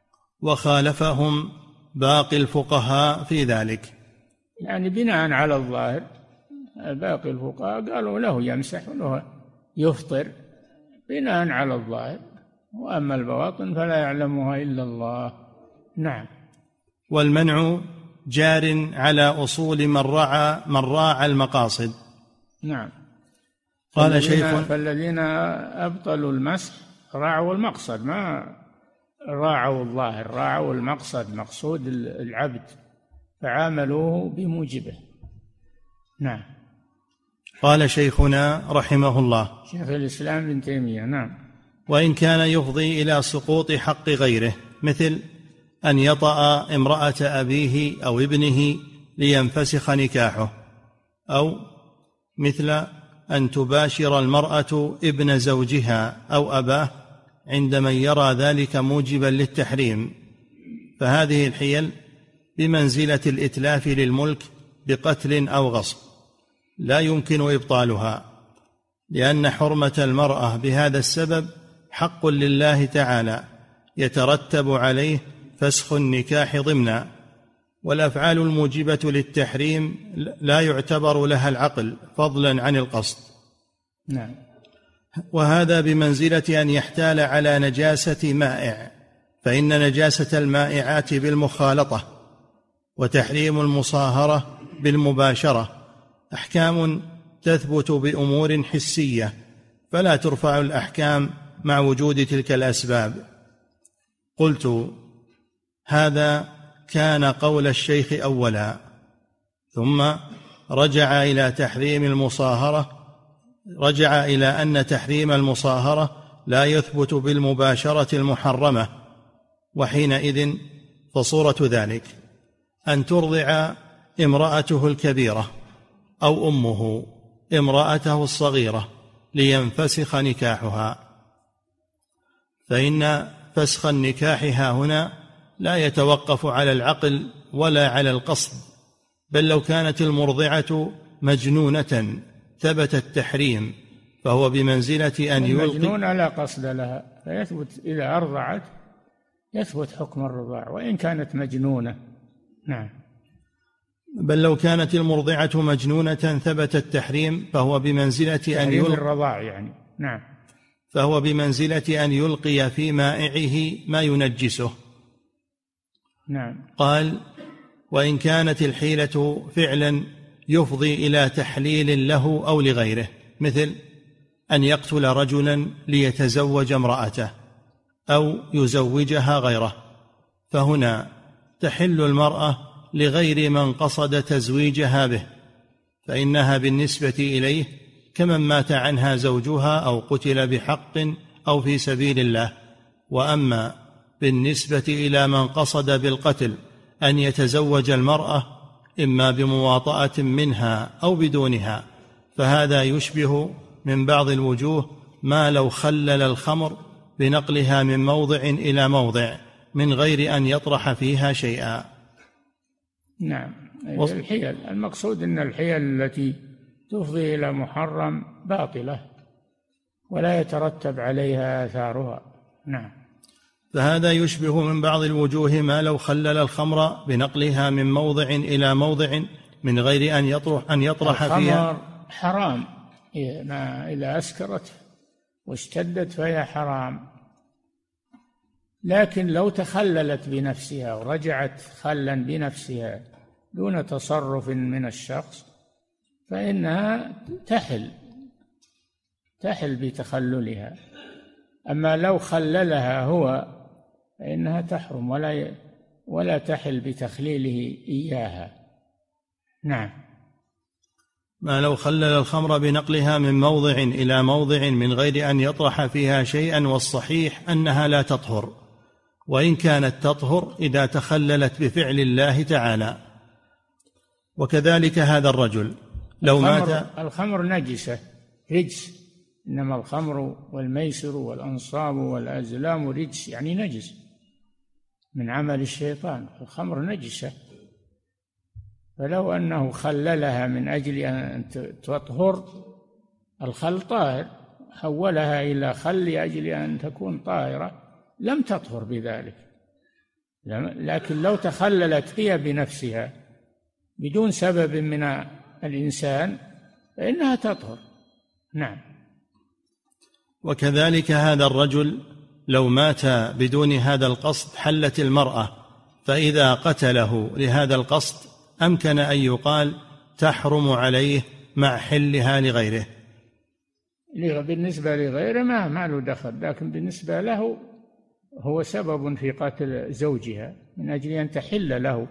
وخالفهم باقي الفقهاء في ذلك، يعني بناء على الظاهر باقي الفقهاء قالوا له يمسح وله يفطر بناء على الظاهر، وأما البواطن فلا يعلمها إلا الله. نعم. والمنع جار على أصول من راعى المقاصد. نعم. قال شيخ: فالذين أبطلوا المسح راعوا المقصد، ما راعوا الظاهر، راعوا المقصد، مقصود العبد، فعاملوه بموجبه. نعم. قال شيخنا رحمه الله شيخ الإسلام ابن تيمية: نعم. وإن كان يفضي إلى سقوط حق غيره، مثل أن يطأ امرأة أبيه أو ابنه لينفسخ نكاحه، أو مثل أن تباشر المرأة ابن زوجها أو أباه عند من يرى ذلك موجبا للتحريم، فهذه الحيل بمنزلة الإتلاف للملك بقتل أو غصب، لا يمكن إبطالها، لأن حرمة المرأة بهذا السبب حق لله تعالى يترتب عليه فسخ النكاح ضمنا، والأفعال الموجبة للتحريم لا يعتبر لها العقل فضلا عن القصد. نعم. وهذا بمنزلة أن يحتال على نجاسة مائع، فإن نجاسة المائعات بالمخالطة وتحريم المصاهرة بالمباشرة أحكام تثبت بأمور حسية، فلا ترفع الأحكام مع وجود تلك الأسباب. قلت: هذا كان قول الشيخ أولا، ثم رجع إلى أن تحريم المصاهرة لا يثبت بالمباشرة المحرمة، وحينئذ فصورة ذلك أن ترضع امرأته الكبيرة أو أمه امرأته الصغيرة لينفسخ نكاحها، فإن فسخ النكاح هنا لا يتوقف على العقل ولا على القصد، بل لو كانت المرضعة مجنونة ثبت التحريم، فهو بمنزلة أن يلقي. المجنونة لا قصد لها، فيثبت إذا أرضعت يثبت حكم الرضاع وإن كانت مجنونة. نعم. بل لو كانت المرضعة مجنونة ثبت التحريم، فهو بمنزلة أن يلقي الرضاع يعني. نعم. فهو بمنزلة أن يلقي في مائعه ما ينجسه. نعم. قال: وإن كانت الحيلة فعلا يفضي إلى تحليل له أو لغيره، مثل أن يقتل رجلا ليتزوج امرأته أو يزوجها غيره، فهنا تحل المرأة لغير من قصد تزويجها به، فإنها بالنسبة إليه كمن مات عنها زوجها أو قتل بحق أو في سبيل الله. وأما بالنسبة إلى من قصد بالقتل أن يتزوج المرأة إما بمواطأة منها أو بدونها، فهذا يشبه من بعض الوجوه ما لو خلل الخمر بنقلها من موضع إلى موضع من غير أن يطرح فيها شيئا. نعم. الحيل المقصود أن الحيل التي تفضي إلى محرم باطلة ولا يترتب عليها آثارها. نعم. فهذا يشبه من بعض الوجوه ما لو خلل الخمر بنقلها من موضع إلى موضع من غير أن يطرح فيها. الخمر حرام إذا أسكرت واشتدت فهي حرام، لكن لو تخللت بنفسها ورجعت خلا بنفسها دون تصرف من الشخص فإنها تحل بتخللها. أما لو خللها هو فإنها تحرم ولا تحل بتخليله إياها. نعم. ما لو خلل الخمر بنقلها من موضع إلى موضع من غير أن يطرح فيها شيئا، والصحيح أنها لا تطهر، وإن كانت تطهر إذا تخللت بفعل الله تعالى. وكذلك هذا الرجل لو مات. الخمر نجسة رجس، إنما الخمر والميسر والأنصاب والأزلام رجس، يعني نجس من عمل الشيطان. الخمر نجسة، فلو أنه خللها من أجل أن تطهر، الخل طاهر، حولها إلى خل لأجل أن تكون طاهرة لم تطهر بذلك. لكن لو تخللت هي بنفسها بدون سبب من الإنسان فإنها تطهر. نعم. وكذلك هذا الرجل لو مات بدون هذا القصد حلت المرأة، فإذا قتله لهذا القصد أمكن أن يقال تحرم عليه مع حلها لغيره. بالنسبة لغيره ما له دخل، لكن بالنسبة له هو سبب في قتل زوجها من أجل أن تحل له،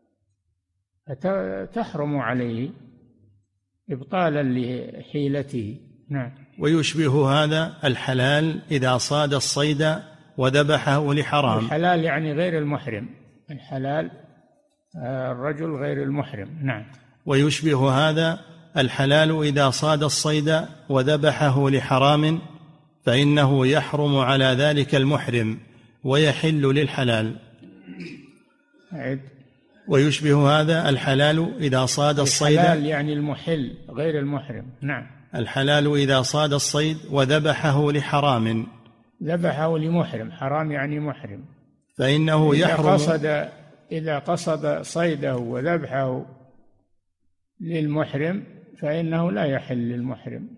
فتحرم عليه إبطالا لحيلته. نعم. ويشبه هذا الحلال إذا صاد الصيد وذبحه لحرام. الحلال يعني غير المحرم، الحلال الرجل غير المحرم. نعم. ويشبه هذا الحلال إذا صاد الصيد وذبحه لحرام، فإنه يحرم على ذلك المحرم ويحل للحلال. ويشبه هذا الحلال إذا صاد الصيد. الحلال يعني المحل غير المحرم. نعم. الحلال إذا صاد الصيد وذبحه لحرام. ذبحه لمحرم، حرام يعني محرم، فإنه يحرم. إذا قصد صيده وذبحه للمحرم فإنه لا يحل للمحرم،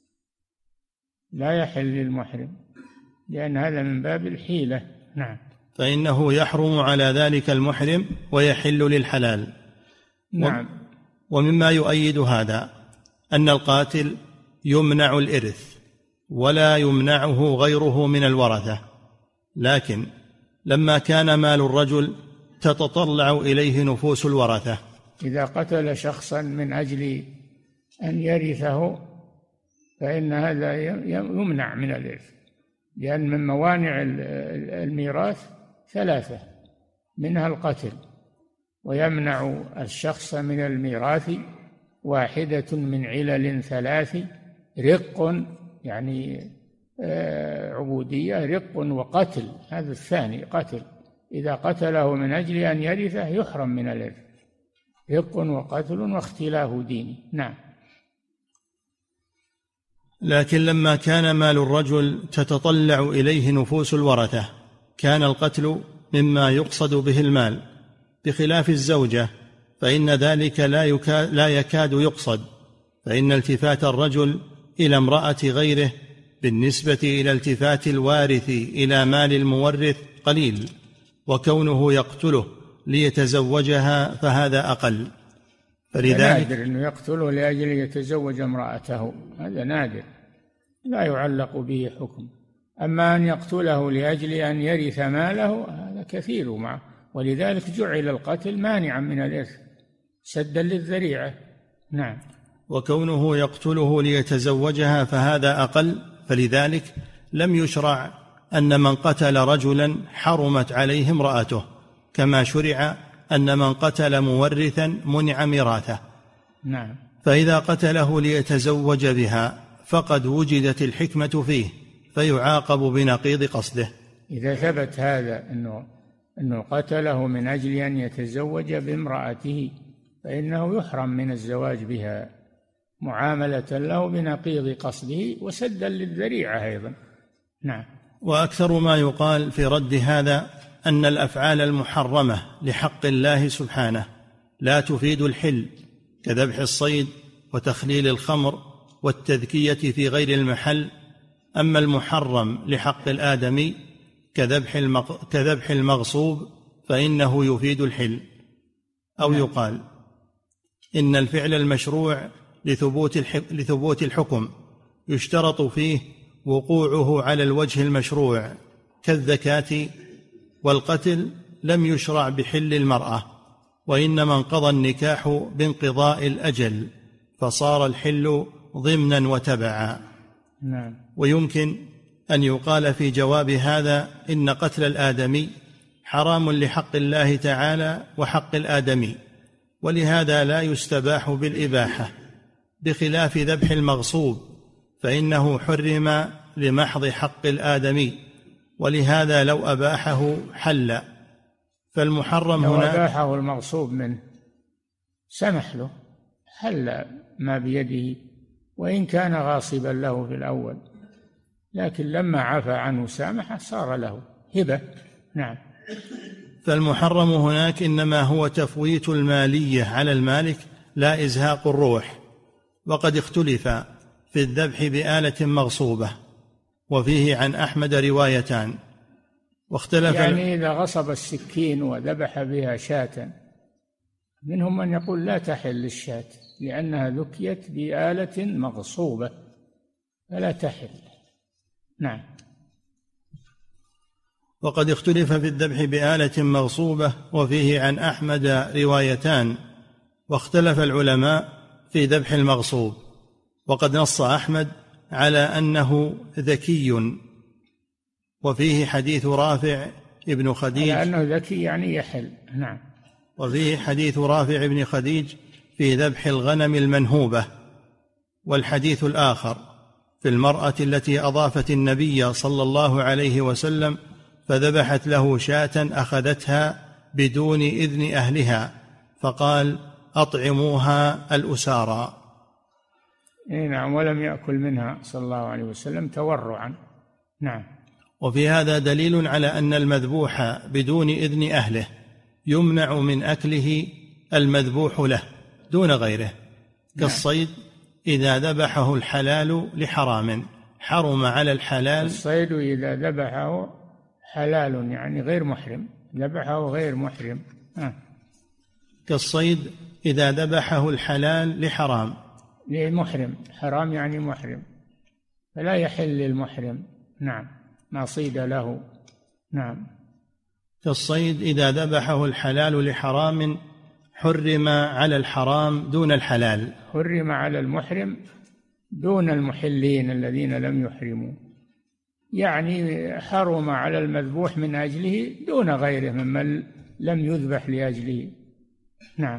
لا يحل للمحرم، لأن هذا من باب الحيلة. نعم. فإنه يحرم على ذلك المحرم ويحل للحلال. نعم. ومما يؤيد هذا أن القاتل يمنع الإرث ولا يمنعه غيره من الورثة، لكن لما كان مال الرجل تتطلع إليه نفوس الورثة، إذا قتل شخصا من أجل أن يرثه فإن هذا يمنع من الإرث، لأن من موانع الميراث ثلاثة، منها القتل، ويمنع الشخص من الميراث واحدة من علل ثلاث: رق يعني عبودية رق وقتل، هذا الثاني قتل، إذا قتله من أجل أن يرثه يحرم من الإرث، رق وقتل واختلاف دينه. نعم. لكن لما كان مال الرجل تتطلع إليه نفوس الورثة كان القتل مما يقصد به المال، بخلاف الزوجة فإن ذلك لا يكاد يقصد، فإن التفات الرجل إلى امرأة غيره بالنسبة إلى التفات الوارث إلى مال المورث قليل، وكونه يقتله ليتزوجها فهذا أقل. فلذلك نادر أنه يقتله لأجل يتزوج امرأته، هذا نادر لا يعلق به حكم. أما أن يقتله لأجل أن يرث ماله هذا كثير معه، ولذلك جعل القتل مانعا من الإرث سدا للذريعة. نعم. وكونه يقتله ليتزوجها فهذا أقل، فلذلك لم يشرع أن من قتل رجلا حرمت عليه امرأته، كما شرع أن من قتل مورثا منع ميراثه. نعم. فإذا قتله ليتزوج بها فقد وجدت الحكمة فيه فيعاقب بنقيض قصده. إذا ثبت هذا أنه قتله من أجل أن يتزوج بامرأته فإنه يحرم من الزواج بها معاملة له بنقيض قصده وسدا للذريعة أيضا. نعم. وأكثر ما يقال في رد هذا أن الأفعال المحرمة لحق الله سبحانه لا تفيد الحل، كذبح الصيد وتخليل الخمر والتذكية في غير المحل. أما المحرم لحق الآدمي كذبح المغصوب فإنه يفيد الحل. أو يقال إن الفعل المشروع لثبوت الحكم يشترط فيه وقوعه على الوجه المشروع كالزكاة، والقتل لم يشرع بحل المرأة، وإنما انقضى النكاح بانقضاء الأجل فصار الحل ضمنا وتبعا. نعم. ويمكن أن يقال في جواب هذا إن قتل الآدمي حرام لحق الله تعالى وحق الآدمي، ولهذا لا يستباح بالإباحة، بخلاف ذبح المغصوب فإنه حرم لمحض حق الآدمي، ولهذا لو أباحه حل. فالمحرم لو هنا أباحه المغصوب منه سمح له حل ما بيده وإن كان غاصبا له في الأول، لكن لما عفى عنه سامحه صار له هبة. نعم. فالمحرم هناك إنما هو تفويت المالية على المالك لا إزهاق الروح. وقد اختلف في الذبح بآلة مغصوبة، وفيه عن أحمد روايتان، واختلف يعني إذا غصب السكين وذبح بها شاة، منهم من يقول لا تحل الشاة لأنها ذكيت بآلة مغصوبة فلا تحل. نعم. وقد اختلف في الذبح بآلة مغصوبة، وفيه عن أحمد روايتان، واختلف العلماء في ذبح المغصوب. وقد نص أحمد على أنه ذكي، وفيه حديث رافع ابن خديج على أنه ذكي يعني يحل. نعم. وفيه حديث رافع ابن خديج في ذبح الغنم المنهوبة. والحديث الآخر في المرأة التي أضافت النبي صلى الله عليه وسلم فذبحت له شاة أخذتها بدون إذن أهلها فقال أطعموها الأسارى. نعم. ولم يأكل منها صلى الله عليه وسلم تورعا. نعم. وفي هذا دليل على أن المذبوح بدون إذن أهله يمنع من أكله المذبوح له دون غيره، كالصيد إذا ذبحه الحلال لحرام حرم على الحلال. الصيد إذا ذبحه حلال يعني غير محرم، ذبحه غير محرم. كالصيد إذا ذبحه الحلال لحرام، لمحرم، حرام يعني محرم، فلا يحل للمحرم. نعم. ما صيد له. نعم. كالصيد إذا ذبحه الحلال لحرام حرم على الحرام دون الحلال، حرم على المحرم دون المحلين الذين لم يحرموا، يعني حرم على المذبوح من أجله دون غيره ممن لم يذبح لأجله. نعم.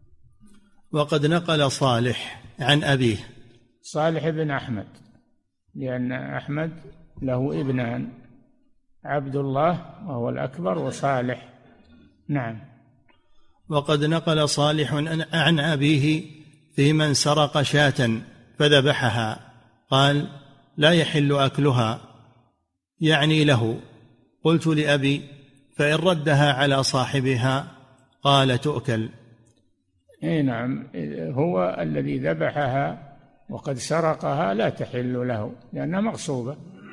وقد نقل صالح عن أبيه، صالح بن أحمد لأن أحمد له ابنان، عبد الله وهو الأكبر وصالح. نعم. وقد نقل صالح عن أبيه في من سرق شاة فذبحها قال: لا يحل أكلها، يعني له. قلت لأبي: فإن ردها على صاحبها؟ قال: تؤكل. اي نعم، هو الذي ذبحها وقد سرقها لا تحل له لأنها مغصوبة،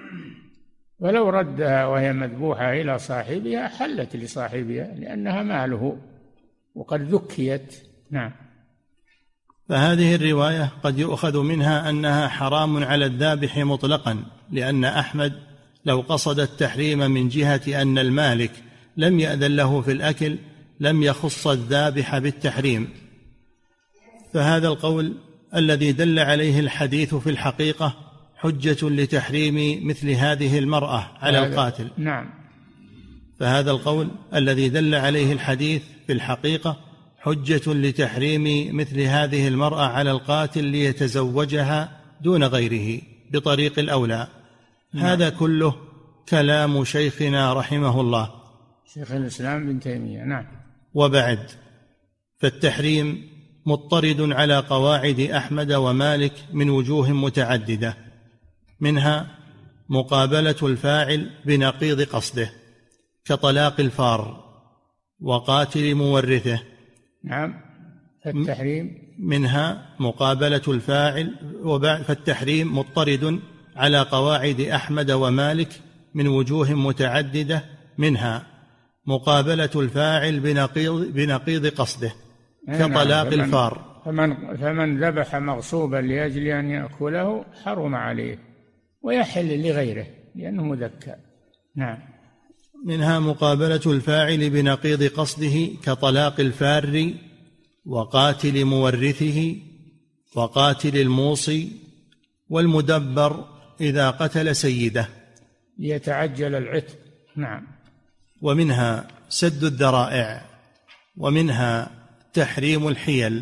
ولو ردها وهي مذبوحة إلى صاحبها حلت لصاحبها لأنها ماله وقد ذكيت. نعم. فهذه الرواية قد يؤخذ منها أنها حرام على الذابح مطلقا، لأن أحمد لو قصد التحريم من جهة أن المالك لم يأذن له في الأكل لم يخص الذابح بالتحريم. فهذا القول الذي دل عليه الحديث في الحقيقة حجة لتحريم مثل هذه المرأة على القاتل. نعم. فهذا القول الذي دل عليه الحديث في الحقيقة حجة لتحريم مثل هذه المرأة على القاتل ليتزوجها دون غيره بطريق الأولى. هذا كله كلام شيخنا رحمه الله شيخ الإسلام ابن تيمية. نعم. وبعد، فالتحريم مضطرد على قواعد أحمد ومالك من وجوه متعددة، منها مقابلة الفاعل بنقيض قصده كطلاق الفار وقاتل مورثه. نعم. فالتحريم منها مقابلة الفاعل، فالتحريم مضطرد على قواعد أحمد ومالك من وجوه متعددة، منها مقابلة الفاعل بنقيض قصده كطلاق الفار. فمن ذبح مغصوبا لأجل أن يأكله حرم عليه ويحل لغيره لأنه مذكى. نعم. منها مقابلة الفاعل بنقيض قصده كطلاق الفار وقاتل مورثه وقاتل الموصي والمدبر إذا قتل سيده ليتعجل العتق. نعم. ومنها سد الذرائع، ومنها تحريم الحيل،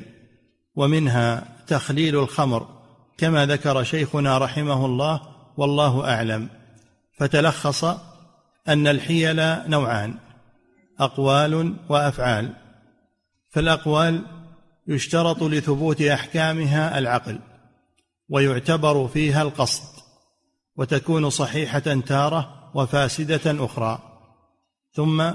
ومنها تخليل الخمر كما ذكر شيخنا رحمه الله والله أعلم. فتلخص أن الحيل نوعان: أقوال وأفعال. فالأقوال يشترط لثبوت أحكامها العقل ويعتبر فيها القصد، وتكون صحيحة تارة وفاسدة أخرى. ثم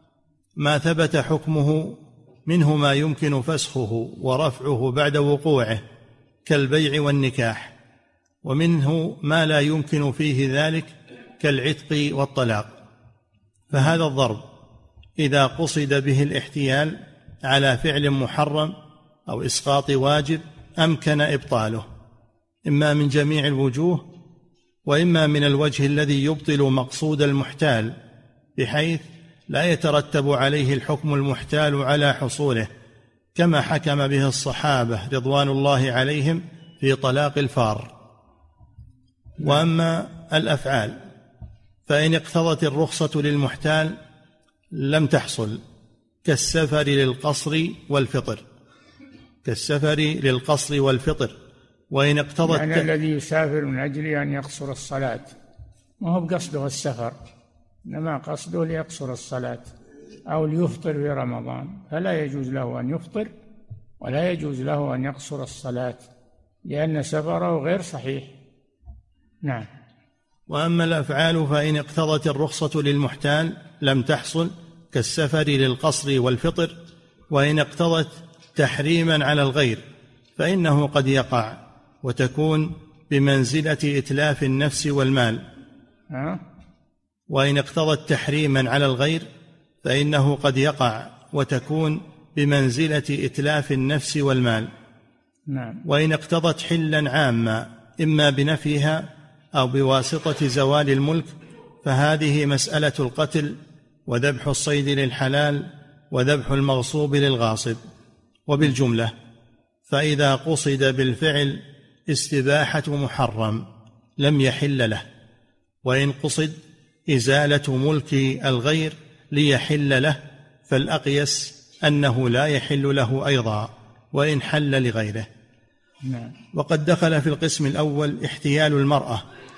ما ثبت حكمه منه ما يمكن فسخه ورفعه بعد وقوعه كالبيع والنكاح، ومنه ما لا يمكن فيه ذلك كالعتق والطلاق. فهذا الضرب إذا قصد به الاحتيال على فعل محرم أو إسقاط واجب أمكن إبطاله، إما من جميع الوجوه وإما من الوجه الذي يبطل مقصود المحتال بحيث لا يترتب عليه الحكم المحتال على حصوله، كما حكم به الصحابة رضوان الله عليهم في طلاق الفار. وأما الأفعال فإن اقتضت الرخصة للمحتال لم تحصل، كالسفر للقصر والفطر وإن اقتضت يعني الذي يسافر من أجل أن يقصر الصلاة ما هو بقصده السفر، إنما قصده ليقصر الصلاة أو ليفطر في رمضان، فلا يجوز له أن يفطر ولا يجوز له أن يقصر الصلاة لأن سفره غير صحيح. نعم. وأما الأفعال فإن اقتضت الرخصة للمحتال لم تحصل، كالسفر للقصر والفطر، وإن اقتضت تحريما على الغير فإنه قد يقع وتكون بمنزلة إتلاف النفس والمال. وإن اقتضت تحريما على الغير فإنه قد يقع وتكون بمنزلة إتلاف النفس والمال. نعم. وإن اقتضت حلا عاما إما بنفيها أو بواسطة زوال الملك فهذه مسألة القتل وذبح الصيد للحلال وذبح المغصوب للغاصب. وبالجملة فإذا قصد بالفعل استباحة محرم لم يحل له، وإن قصد إزالة ملك الغير ليحل له فالأقيس أنه لا يحل له أيضا وإن حل لغيره. نعم. وقد دخل في القسم الأول احتيال المرأة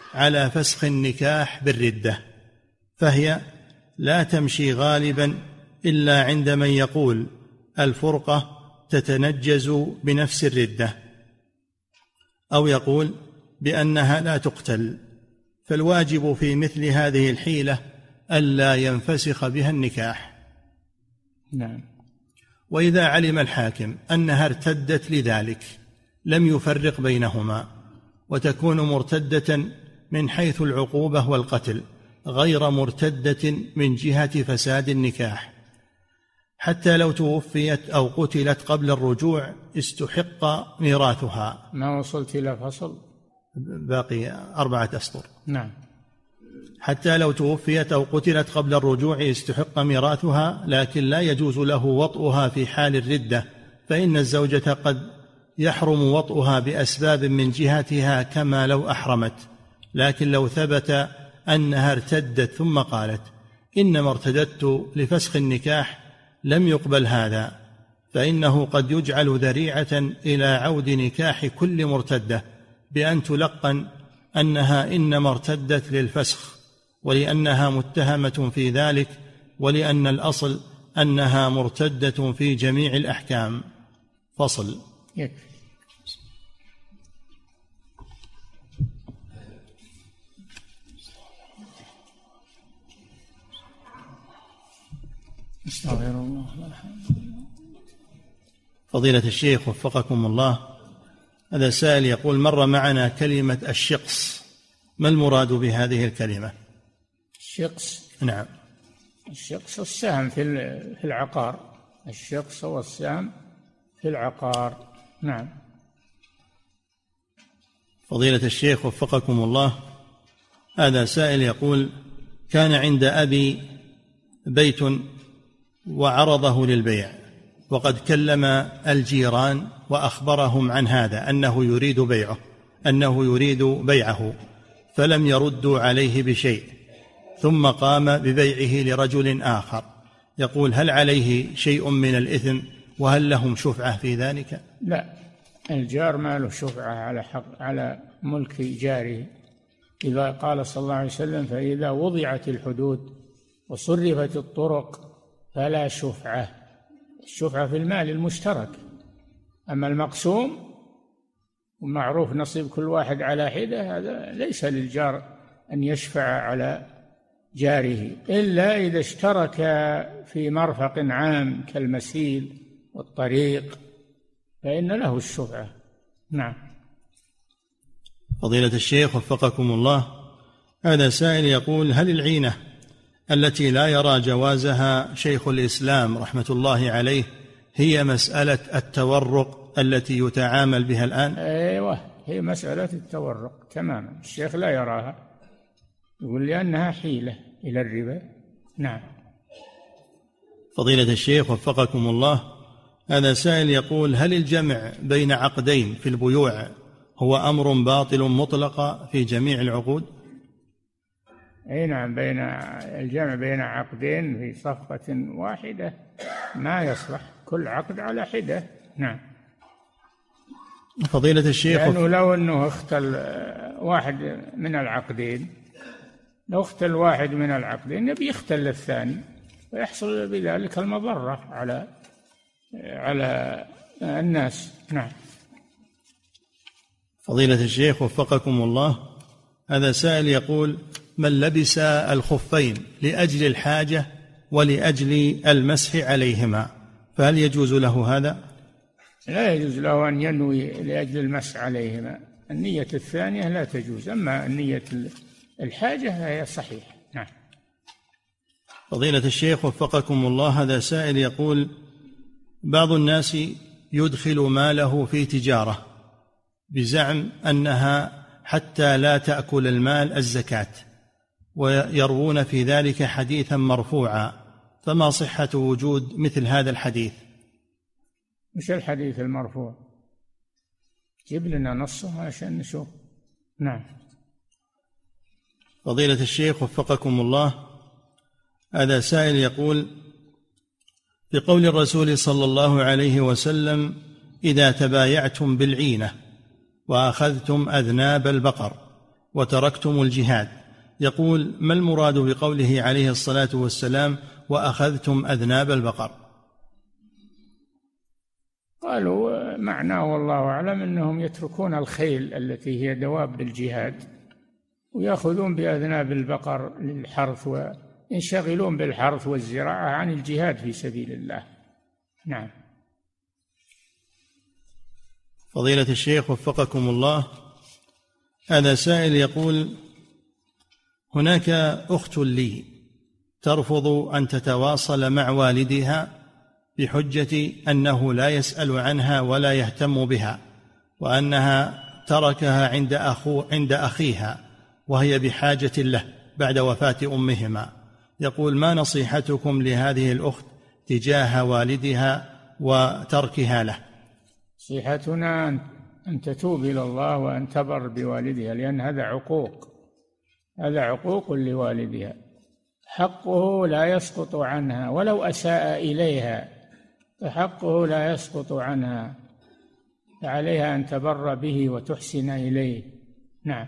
على فسخ النكاح بالردة، فهي لا تمشي غالبا إلا عند من يقول الفرقة تتنجز بنفس الردة، أو يقول بأنها لا تقتل، فالواجب في مثل هذه الحيلة ألا ينفسخ بها النكاح. نعم. وإذا علم الحاكم أنها ارتدت لذلك لم يفرق بينهما، وتكون مرتدة من حيث العقوبة والقتل غير مرتدة من جهة فساد النكاح، حتى لو توفيت أو قتلت قبل الرجوع استحق ميراثها. ما وصلت إلى فصل، باقي 4 أسطر. نعم. حتى لو توفيت أو قتلت قبل الرجوع استحق ميراثها، لكن لا يجوز له وطئها في حال الردة، فإن الزوجة قد يحرم وطئها بأسباب من جهتها كما لو أحرمت، لكن لو ثبت أنها ارتدت ثم قالت إنما ارتدت لفسخ النكاح لم يقبل هذا، فإنه قد يجعل ذريعة إلى عود نكاح كل مرتدة بأن تلقن أنها إنما ارتدت للفسخ، ولأنها متهمة في ذلك، ولأن الأصل أنها مرتدة في جميع الأحكام. فصل. يكفي. استغفر الله. فضيلة الشيخ وفقكم الله، هذا سائل يقول مر معنا كلمة الشقص، ما المراد بهذه الكلمة؟ الشقص. نعم. الشقص السهم في العقار، الشقص هو السهم في العقار. نعم. فضيلة الشيخ وفقكم الله، هذا سائل يقول كان عند أبي بيت وعرضه للبيع، وقد كلم الجيران وأخبرهم عن هذا أنه يريد بيعه، فلم يردوا عليه بشيء، ثم قام ببيعه لرجل آخر. يقول هل عليه شيء من الإثم، وهل لهم شفعة في ذلك؟ لا، الجار ما له شفعة على ملك جاره. إذا قال صلى الله عليه وسلم فإذا وضعت الحدود وصرفت الطرق فلا شفعة. الشفعة في المال المشترك، أما المقسوم ومعروف نصيب كل واحد على حدة، هذا ليس للجار أن يشفع على جاره إلا إذا اشترك في مرفق عام كالمسيل والطريق، فإن له الشفعة. نعم. فضيلة الشيخ وفقكم الله، هذا سائل يقول هل العينة التي لا يرى جوازها شيخ الإسلام رحمة الله عليه هي مسألة التورق التي يتعامل بها الآن؟ أيوة، هي مسألة التورق تماما، الشيخ لا يراها، يقول لأنها حيلة إلى الربا. نعم. فضيلة الشيخ وفقكم الله، هذا سائل يقول هل الجمع بين عقدين في البيوع هو أمر باطل مطلق في جميع العقود؟ أي نعم، بين الجمع بين عقدين في صفقة واحدة ما يصلح، كل عقد على حدة. نعم. فضيلة الشيخ، لأنه لو أنه اختل واحد من العقدين، لو اختل واحد من العقدين يبي يختل الثاني، ويحصل بذلك المضرة على الناس. نعم. فضيلة الشيخ وفقكم الله، هذا سائل يقول من لبس الخفين لأجل الحاجة ولأجل المسح عليهما فهل يجوز له هذا؟ لا يجوز له أن ينوي لأجل المسح عليهما، النية الثانية لا تجوز، أما النية الحاجة هي صحيحة. نعم. فضيلة الشيخ وفقكم الله، هذا سائل يقول بعض الناس يدخل ماله في تجارة بزعم أنها حتى لا تأكل المال الزكاة، ويروون في ذلك حديثا مرفوعا، فما صحة وجود مثل هذا الحديث؟ مش الحديث المرفوع؟ جيب لنا نصه عشان نشوف. نعم. فضيلة الشيخ وفقكم الله، هذا سائل يقول في قول الرسول صلى الله عليه وسلم إذا تبايعتم بالعينة وأخذتم أذناب البقر وتركتم الجهاد. يقول: ما المراد بقوله عليه الصلاة والسلام: وأخذتم أذناب البقر؟ قالوا معناه والله أعلم أنهم يتركون الخيل التي هي دواب الجهاد ويأخذون بأذناب البقر للحرث، وينشغلون بالحرث والزراعة عن الجهاد في سبيل الله. نعم. فضيلة الشيخ وفقكم الله، هذا سائل يقول: هناك أخت لي ترفض أن تتواصل مع والدها بحجة أنه لا يسأل عنها ولا يهتم بها، وأنها تركها عند أخيها وهي بحاجة له بعد وفاة أمهما. يقول: ما نصيحتكم لهذه الأخت تجاه والدها وتركها له؟ نصيحتنا أن تتوب إلى الله وأن تبر بوالدها، لأن هذا عقوق لوالدها، حقه لا يسقط عنها ولو أساء إليها، فحقه لا يسقط عنها، فعليها أن تبر به وتحسن إليه. نعم.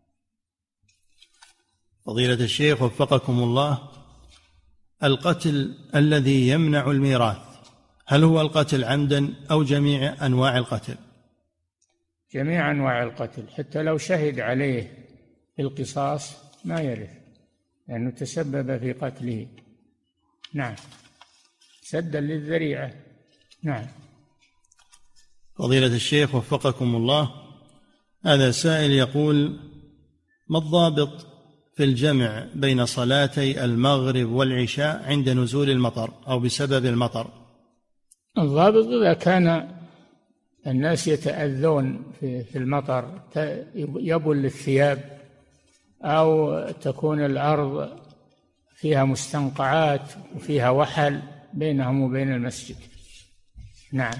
فضيلة الشيخ وفقكم الله، القتل الذي يمنع الميراث هل هو القتل عمدا أو جميع أنواع القتل؟ جميع أنواع القتل، حتى لو شهد عليه بالقصاص ما يرث لأنه تسبب في قتله. نعم، سدا للذريعة. نعم. فضيلة الشيخ وفقكم الله، هذا سائل يقول: ما الضابط في الجمع بين صلاتي المغرب والعشاء عند نزول المطر أو بسبب المطر؟ الضابط إذا كان الناس يتأذون في المطر، يبل الثياب أو تكون الأرض فيها مستنقعات وفيها وحل بينهم وبين المسجد. نعم.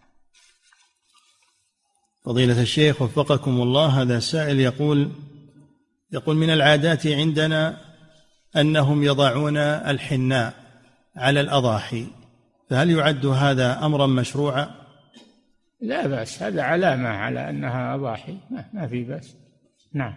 فضيلة الشيخ وفقكم الله، هذا سائل يقول: من العادات عندنا أنهم يضعون الحناء على الأضاحي، فهل يعد هذا أمرا مشروعا؟ لا بأس، هذا علامة على أنها أضاحي، ما في بأس. نعم.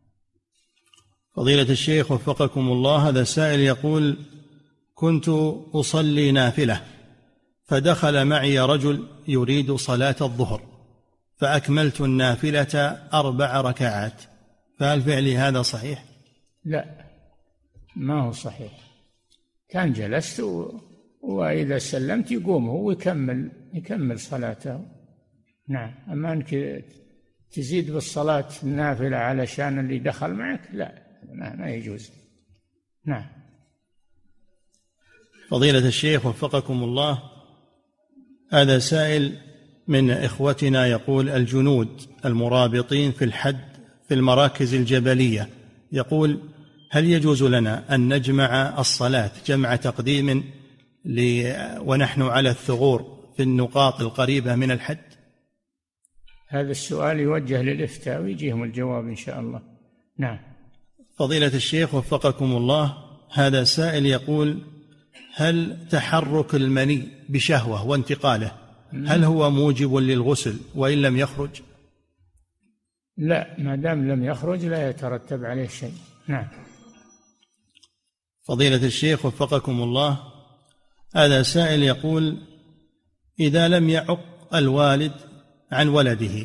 فضيلة الشيخ وفقكم الله، هذا سائل يقول: كنت أصلي نافلة فدخل معي رجل يريد صلاة الظهر فأكملت النافلة 4 ركعات، فهل فعلي هذا صحيح؟ لا، ما هو صحيح. كان جلست وإذا سلمت يقوم هو ويكمل صلاته. نعم. أما أنك تزيد بالصلاة النافلة علشان اللي دخل معك، لا، ما يجوز. نعم. فضيلة الشيخ وفقكم الله، هذا سائل من إخوتنا يقول: الجنود المرابطين في الحد في المراكز الجبلية، يقول: هل يجوز لنا أن نجمع الصلاة جمع تقديم ونحن على الثغور في النقاط القريبة من الحد؟ هذا السؤال يوجه للإفتاء ويجيهم الجواب إن شاء الله. نعم. فضيلة الشيخ وفقكم الله، هذا سائل يقول: هل تحرك المني بشهوة وانتقاله هل هو موجب للغسل وإن لم يخرج؟ لا، ما دام لم يخرج لا يترتب عليه شيء. نعم. فضيلة الشيخ وفقكم الله، هذا سائل يقول: إذا لم يعق الوالد عن ولده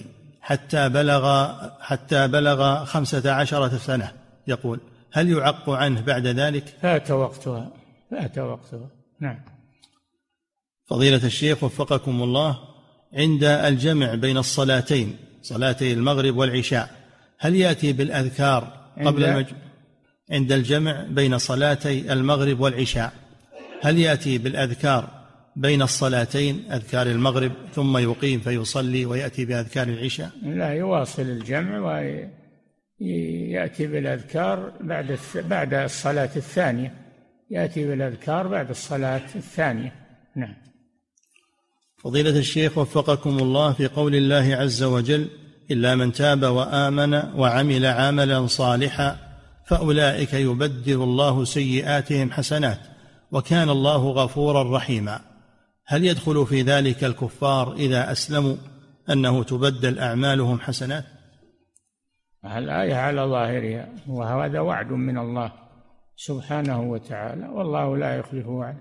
حتى بلغ 15 سنة، يقول: هل يعق عنه بعد ذلك؟ فات وقتها. نعم. فضيلة الشيخ وفقكم الله، عند الجمع بين الصلاتين، صلاتي المغرب والعشاء، هل يأتي بالأذكار قبل عند الجمع بين صلاتي المغرب والعشاء هل يأتي بالأذكار بين الصلاتين، أذكار المغرب ثم يقيم فيصلي ويأتي بأذكار العشاء؟ لا، يواصل الجمع ويأتي بالأذكار بعد الصلاة الثانية، يأتي بالأذكار بعد الصلاة الثانية. نعم. فضيلة الشيخ وفقكم الله، في قول الله عز وجل: إلا من تاب وآمن وعمل عملا صالحا فأولئك يبدل الله سيئاتهم حسنات وكان الله غفورا رحيما، هل يدخل في ذلك الكفار إذا أسلموا أنه تبدل أعمالهم حسنات؟ الآية على ظاهرها، وهذا وعد من الله سبحانه وتعالى، والله لا يخلف وعده.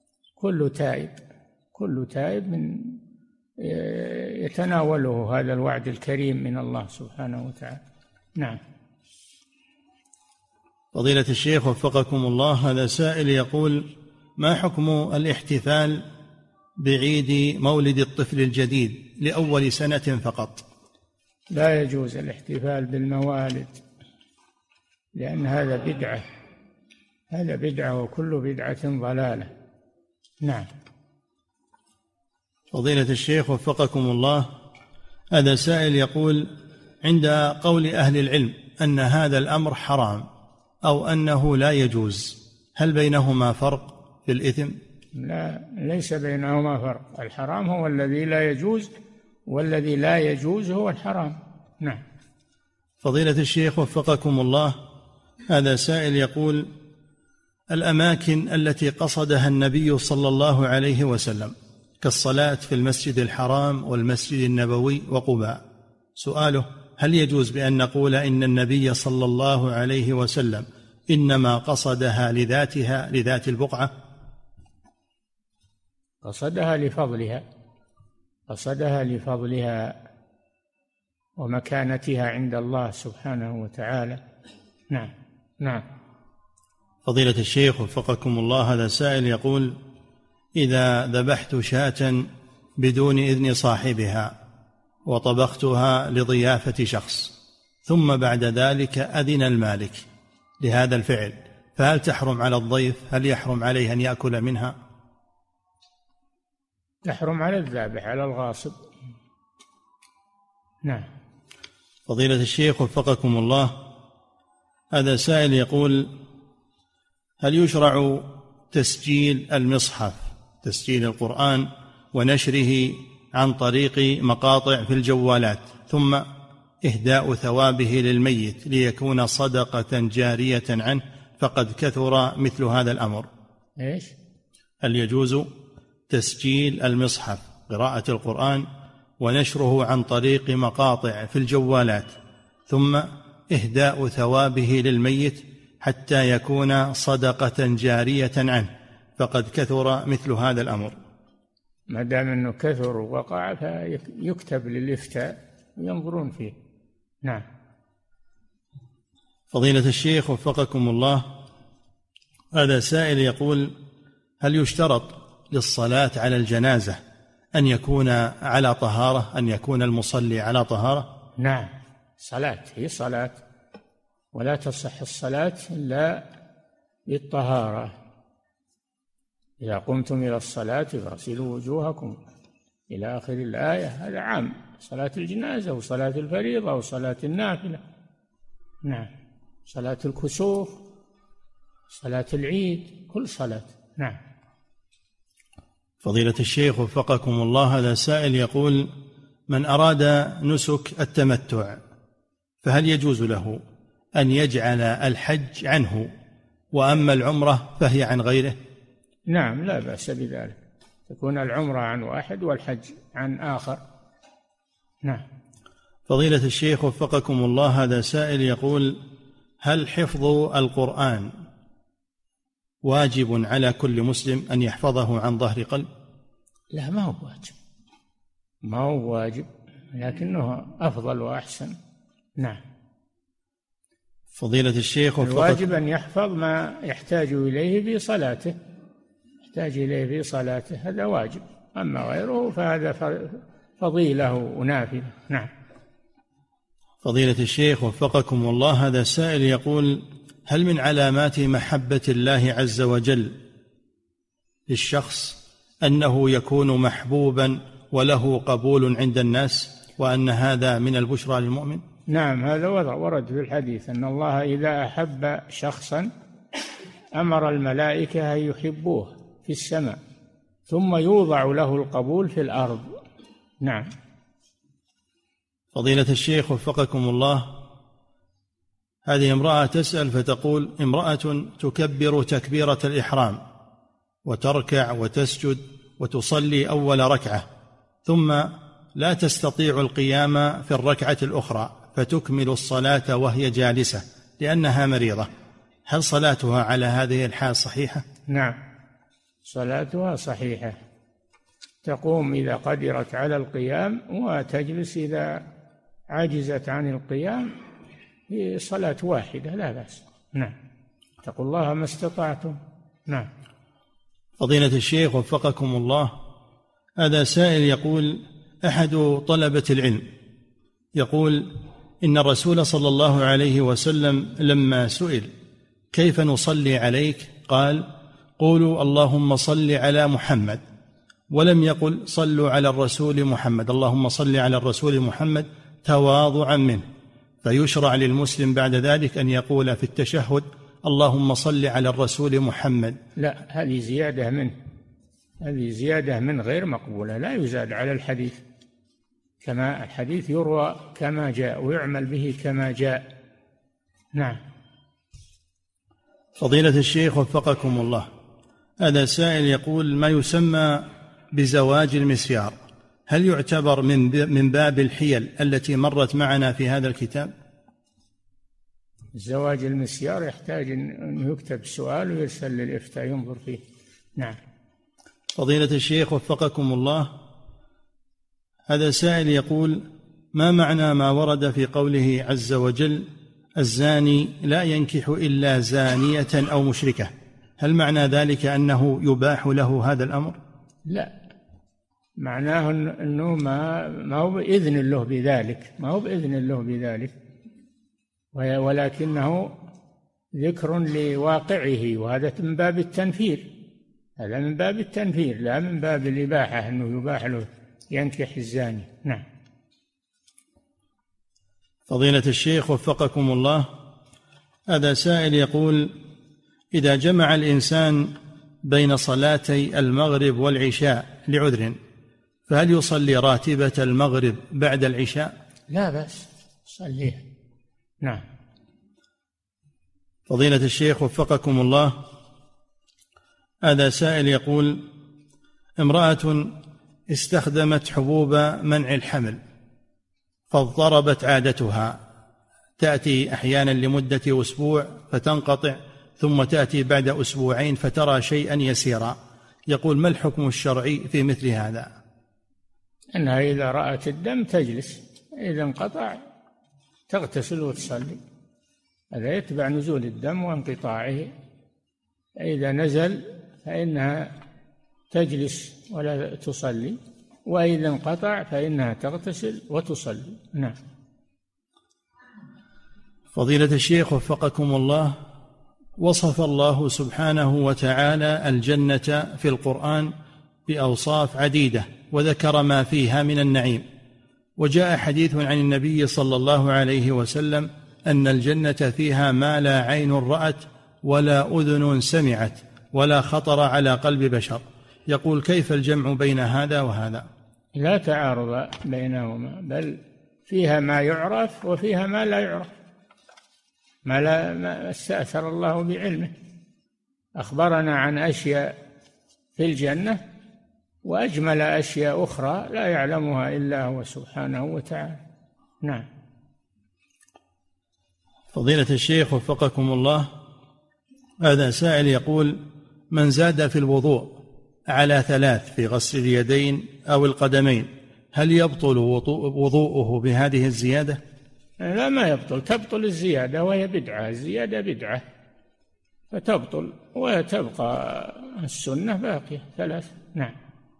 كل تائب من يتناوله هذا الوعد الكريم من الله سبحانه وتعالى. نعم. فضيلة الشيخ وفقكم الله، هذا سائل يقول: ما حكم الاحتفال بعيد مولد الطفل الجديد لأول سنة فقط؟ لا يجوز الاحتفال بالموالد، لأن هذا بدعة وكل بدعة ضلالة. نعم. فضيلة الشيخ وفقكم الله، هذا سائل يقول: عند قول أهل العلم أن هذا الأمر حرام أو أنه لا يجوز، هل بينهما فرق في الإثم؟ لا، ليس بينهما فرق. الحرام هو الذي لا يجوز، والذي لا يجوز هو الحرام. نعم. فضيلة الشيخ وفقكم الله، هذا سائل يقول: الأماكن التي قصدها النبي صلى الله عليه وسلم كالصلاة في المسجد الحرام والمسجد النبوي وقباء، سؤاله: هل يجوز بأن نقول إن النبي صلى الله عليه وسلم إنما قصدها لذاتها، لذات البقعة؟ قصدها لفضلها ومكانتها عند الله سبحانه وتعالى. نعم. نعم. فضيلة الشيخ وفقكم الله، هذا سائل يقول: إذا ذبحت شاة بدون إذن صاحبها وطبختها لضيافة شخص، ثم بعد ذلك أذن المالك لهذا الفعل، فهل تحرم على الضيف؟ هل يحرم عليه أن يأكل منها؟ تحرم على الذابح، على الغاصب. نعم. فضيلة الشيخ وفقكم الله، هذا سائل يقول: هل يشرع تسجيل المصحف، تسجيل القرآن ونشره عن طريق مقاطع في الجوالات، ثم إهداء ثوابه للميت ليكون صدقة جارية عنه، فقد كثر مثل هذا الأمر؟ إيش؟ هل يجوز تسجيل المصحف، قراءة القرآن، ونشره عن طريق مقاطع في الجوالات، ثم إهداء ثوابه للميت حتى يكون صدقة جارية عنه، فقد كثر مثل هذا الأمر؟ ما دام أنه كثر ووقع فيكتب للإفتاء وينظرون فيه. نعم. فضيلة الشيخ وفقكم الله، هذا سائل يقول: هل يشترط للصلاة على الجنازة أن يكون على طهارة، أن يكون المصلي على طهارة؟ نعم، صلاة هي صلاة، ولا تصح الصلاة إلا بالطهارة. إذا قمتم إلى الصلاة فاغسلوا وجوهكم إلى آخر الآية. هذا عام، صلاة الجنازة وصلاة الفريضة وصلاة النافلة. نعم. صلاة الكسوف، صلاة العيد، كل صلاة. نعم. فضيلة الشيخ وفقكم الله، هذا سائل يقول: من أراد نسك التمتع فهل يجوز له أن يجعل الحج عنه، وأما العمرة فهي عن غيره؟ نعم، لا بأس بذلك، تكون العمرة عن واحد والحج عن آخر. نعم. فضيلة الشيخ وفقكم الله، هذا سائل يقول: هل حفظ القرآن واجب على كل مسلم أن يحفظه عن ظهر قلب؟ لا، ما هو واجب، لكنه أفضل وأحسن. نعم. فضيلة الشيخ الواجب أن يحفظ ما يحتاج إليه في صلاته، هذا واجب، أما غيره فهذا فضيلة ونافلة. نعم. فضيلة الشيخ وفقكم الله، هذا سائل يقول: هل من علامات محبة الله عز وجل للشخص أنه يكون محبوبا وله قبول عند الناس، وأن هذا من البشرى للمؤمن؟ نعم، هذا ورد في الحديث أن الله إذا أحب شخصا أمر الملائكة أن يحبوه في السماء، ثم يوضع له القبول في الأرض. نعم. فضيلة الشيخ وفقكم الله، هذه امرأة تسأل فتقول: امرأة تكبر تكبيرة الإحرام وتركع وتسجد وتصلي أول ركعة، ثم لا تستطيع القيام في الركعة الأخرى، فتكمل الصلاة وهي جالسة لأنها مريضة، هل صلاتها على هذه الحال صحيحة؟ نعم، صلاتها صحيحة، تقوم إذا قدرت على القيام وتجلس إذا عجزت عن القيام، في صلاة واحدة لا بأس. نعم، اتقوا الله ما استطعتم. نعم. فضيلة الشيخ وفقكم الله، هذا سائل يقول: أحد طلبة العلم يقول إن الرسول صلى الله عليه وسلم لما سئل كيف نصلي عليك قال: قولوا اللهم صل على محمد، ولم يقل صلوا على الرسول محمد، اللهم صل على الرسول محمد تواضعا منه، فيشرع للمسلم بعد ذلك أن يقول في التشهد اللهم صل على الرسول محمد. لا، هذه زيادة منه، هذه زيادة من غير مقبولة، لا يزاد على الحديث، كما الحديث يروى كما جاء ويعمل به كما جاء. نعم. فضيلة الشيخ وفقكم الله، هذا سائل يقول: ما يسمى بزواج المسيار هل يعتبر من باب الحيل التي مرت معنا في هذا الكتاب؟ زواج المسيار يحتاج أن يكتب سؤال ويرسل للإفتاء ينظر فيه. نعم. فضيلة الشيخ وفقكم الله، هذا سائل يقول: ما معنى ما ورد في قوله عز وجل الزاني لا ينكح إلا زانية أو مشركة؟ هل معنى ذلك أنه يباح له هذا الأمر؟ لا، معناه أنه ما هو بإذن له بذلك، ما هو بإذن له بذلك، ولكنه ذكر لواقعه، وهذا من باب التنفير، هذا من باب التنفير لا من باب الإباحة، أنه يباح له ينكح الزاني. نعم. فضيلة الشيخ وفقكم الله، هذا سائل يقول: إذا جمع الإنسان بين صلاتي المغرب والعشاء لعذر فهل يصلي راتبة المغرب بعد العشاء؟ لا بأس، صليها. نعم. فضيلة الشيخ وفقكم الله، هذا سائل يقول: امرأة استخدمت حبوب منع الحمل فاضطربت عادتها، تأتي أحيانا لمدة أسبوع فتنقطع، ثم تأتي بعد أسبوعين فترى شيئا يسيرا، يقول: ما الحكم الشرعي في مثل هذا؟ أنها إذا رأت الدم تجلس، إذا انقطع تغتسل وتصلي، هذا يتبع نزول الدم وانقطاعه، إذا نزل فإنها تجلس ولا تصلي، وإذا انقطع فإنها تغتسل وتصلي. نعم. فضيلة الشيخ وفقكم الله، وصف الله سبحانه وتعالى الجنة في القرآن بأوصاف عديدة وذكر ما فيها من النعيم، وجاء حديث عن النبي صلى الله عليه وسلم أن الجنة فيها ما لا عين رأت ولا أذن سمعت ولا خطر على قلب بشر، يقول: كيف الجمع بين هذا وهذا؟ لا تعارض بينهما، بل فيها ما يعرف وفيها ما لا يعرف، ما استأثر الله بعلمه، أخبرنا عن أشياء في الجنة وأجمل أشياء أخرى لا يعلمها إلا هو سبحانه وتعالى. نعم. فضيلة الشيخ وفقكم الله، هذا سائل يقول: من زاد في الوضوء على 3 في غسل اليدين أو القدمين هل يبطل وضوءه بهذه الزيادة؟ لا، ما يبطل، تبطل الزيادة وهي بدعة، الزيادة بدعة فتبطل وتبقى السنة باقية 3. نعم.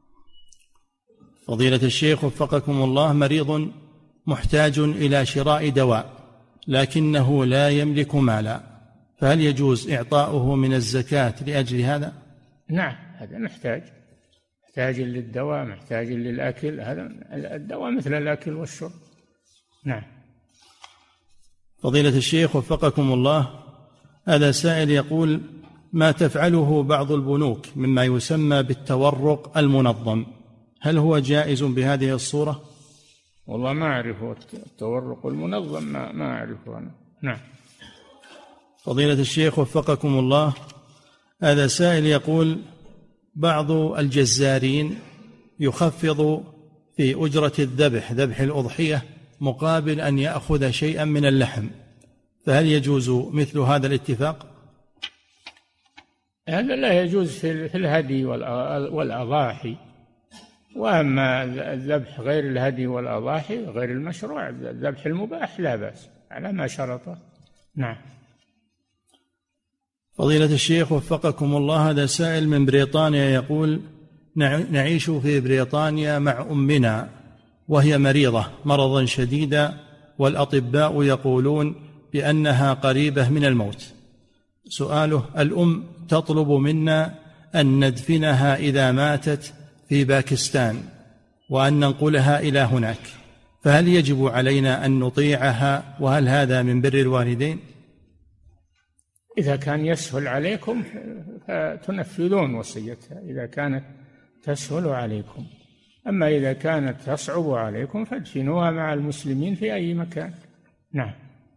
فضيلة الشيخ وفقكم الله، مريض محتاج إلى شراء دواء لكنه لا يملك مالا، فهل يجوز إعطاؤه من الزكاة لأجل هذا؟ نعم، هذا محتاج للدواء، محتاج للأكل، هذا الدواء مثل الأكل والشرب. نعم. فضيلة الشيخ وفقكم الله، هذا سائل يقول: ما تفعله بعض البنوك مما يسمى بالتورق المنظم هل هو جائز بهذه الصورة؟ والله ما أعرفه التورق المنظم، ما أعرفه أنا. نعم. فضيلة الشيخ وفقكم الله، هذا سائل يقول: بعض الجزارين يخفض في أجرة الذبح، ذبح الأضحية، مقابل أن يأخذ شيئا من اللحم، فهل يجوز مثل هذا الاتفاق؟ هذا لا يجوز في الهدي والأضاحي. وأما الذبح غير الهدي والأضاحي غير المشروع، الذبح المباح لا بأس على ما شرطه. نعم. فضيلة الشيخ وفقكم الله، هذا سائل من بريطانيا يقول: نعيش في بريطانيا مع أمنا وهي مريضة مرضا شديدا، والأطباء يقولون بأنها قريبة من الموت. سؤاله: الأم تطلب منا أن ندفنها إذا ماتت في باكستان وأن ننقلها إلى هناك، فهل يجب علينا أن نطيعها؟ وهل هذا من بر الوالدين؟ إذا كان يسهل عليكم فتنفذون وصيتها، إذا كانت تسهل عليكم. أما إذا كانت تصعب عليكم فادفنوها مع المسلمين في أي مكان. نعم.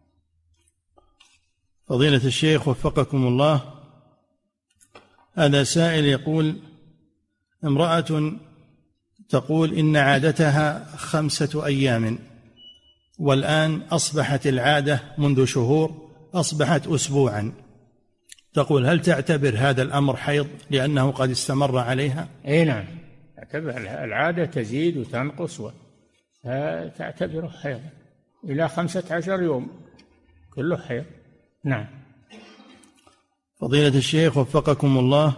فضيلة الشيخ وفقكم الله، هذا سائل يقول: امرأة تقول إن عادتها 5 أيام، والآن أصبحت العادة منذ شهور أصبحت أسبوعا. تقول: هل تعتبر هذا الأمر حيض لأنه قد استمر عليها؟ أي نعم، تعتبر العادة تزيد وتنقص فتعتبره حيض إلى 15 يوم كله حيض. نعم. فضيلة الشيخ وفقكم الله،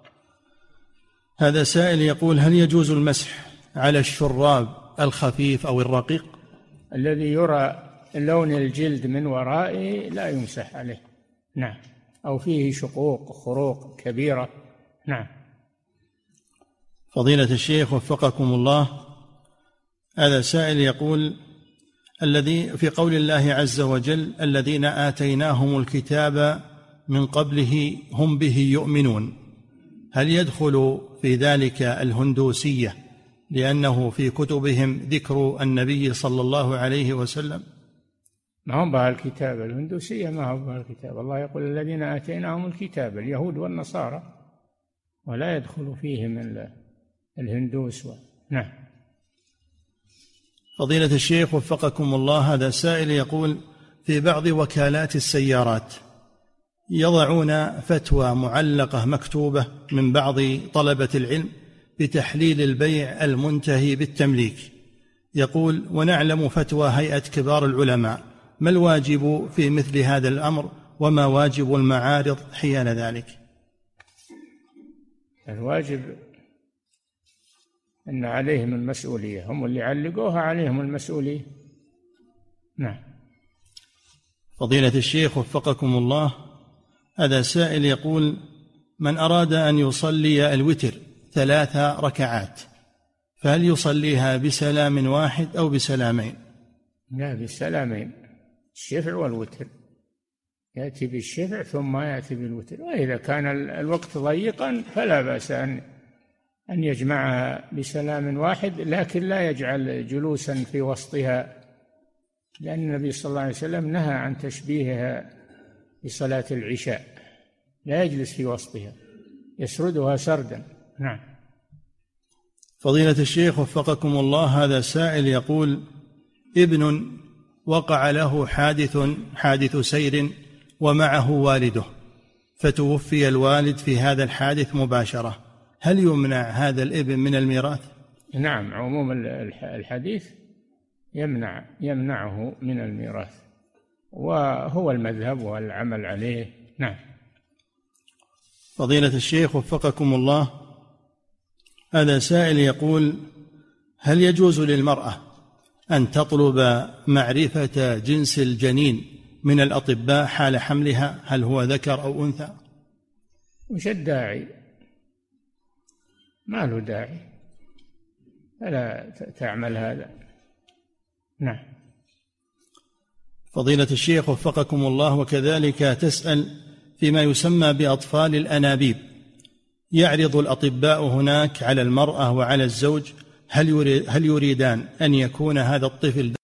هذا سائل يقول: هل يجوز المسح على الشراب الخفيف أو الرقيق؟ الذي يرى لون الجلد من ورائه لا يمسح عليه. نعم. أو فيه شقوق خروق كبيرة. نعم. فضيلة الشيخ وفقكم الله، هذا سائل يقول: الذي في قول الله عز وجل: الذين آتيناهم الكتاب من قبله هم به يؤمنون، هل يدخل في ذلك الهندوسية لأنه في كتبهم ذكر النبي صلى الله عليه وسلم؟ ما هم بها الكتاب، الهندوسية ما هم بها الكتاب. الله يقول: الذين آتيناهم الكتاب، اليهود والنصارى، ولا يدخل فيهم الهندوس. نعم. فضيلة الشيخ وفقكم الله، هذا سائل يقول: في بعض وكالات السيارات يضعون فتوى معلقة مكتوبة من بعض طلبة العلم بتحليل البيع المنتهي بالتمليك. يقول: ونعلم فتوى هيئة كبار العلماء، ما الواجب في مثل هذا الأمر، وما واجب المعارض حيال ذلك؟ الواجب أن عليهم المسؤولية، هم اللي علقوها عليهم المسؤولية. نعم. فضيلة الشيخ وفقكم الله، هذا سائل يقول: من أراد أن يصلي الوتر 3 ركعات فهل يصليها بسلام واحد أو بسلامين؟ لا، بسلامين، الشفع والوتر، يأتي بالشفع ثم يأتي بالوتر. وإذا كان الوقت ضيقا فلا بأس أن يجمعها بسلام واحد، لكن لا يجعل جلوسا في وسطها، لأن النبي صلى الله عليه وسلم نهى عن تشبيهها بصلاة العشاء، لا يجلس في وسطها، يسردها سردا. نعم. فضيلة الشيخ وفقكم الله، هذا سائل يقول: ابن وقع له حادث سير ومعه والده، فتوفي الوالد في هذا الحادث مباشرة، هل يمنع هذا الابن من الميراث؟ نعم، عموم الحديث يمنعه من الميراث، وهو المذهب والعمل عليه. نعم. فضيلة الشيخ وفقكم الله، هذا سائل يقول: هل يجوز للمرأة أن تطلب معرفة جنس الجنين من الأطباء حال حملها، هل هو ذكر أو أنثى؟ وش الداعي؟ ما له داعي، فلا تعمل هذا. نعم. فضيلة الشيخ وفقكم الله، وكذلك تسأل فيما يسمى بأطفال الأنابيب، يعرض الأطباء هناك على المرأة وعلى الزوج هل يريدان أن يكون هذا الطفل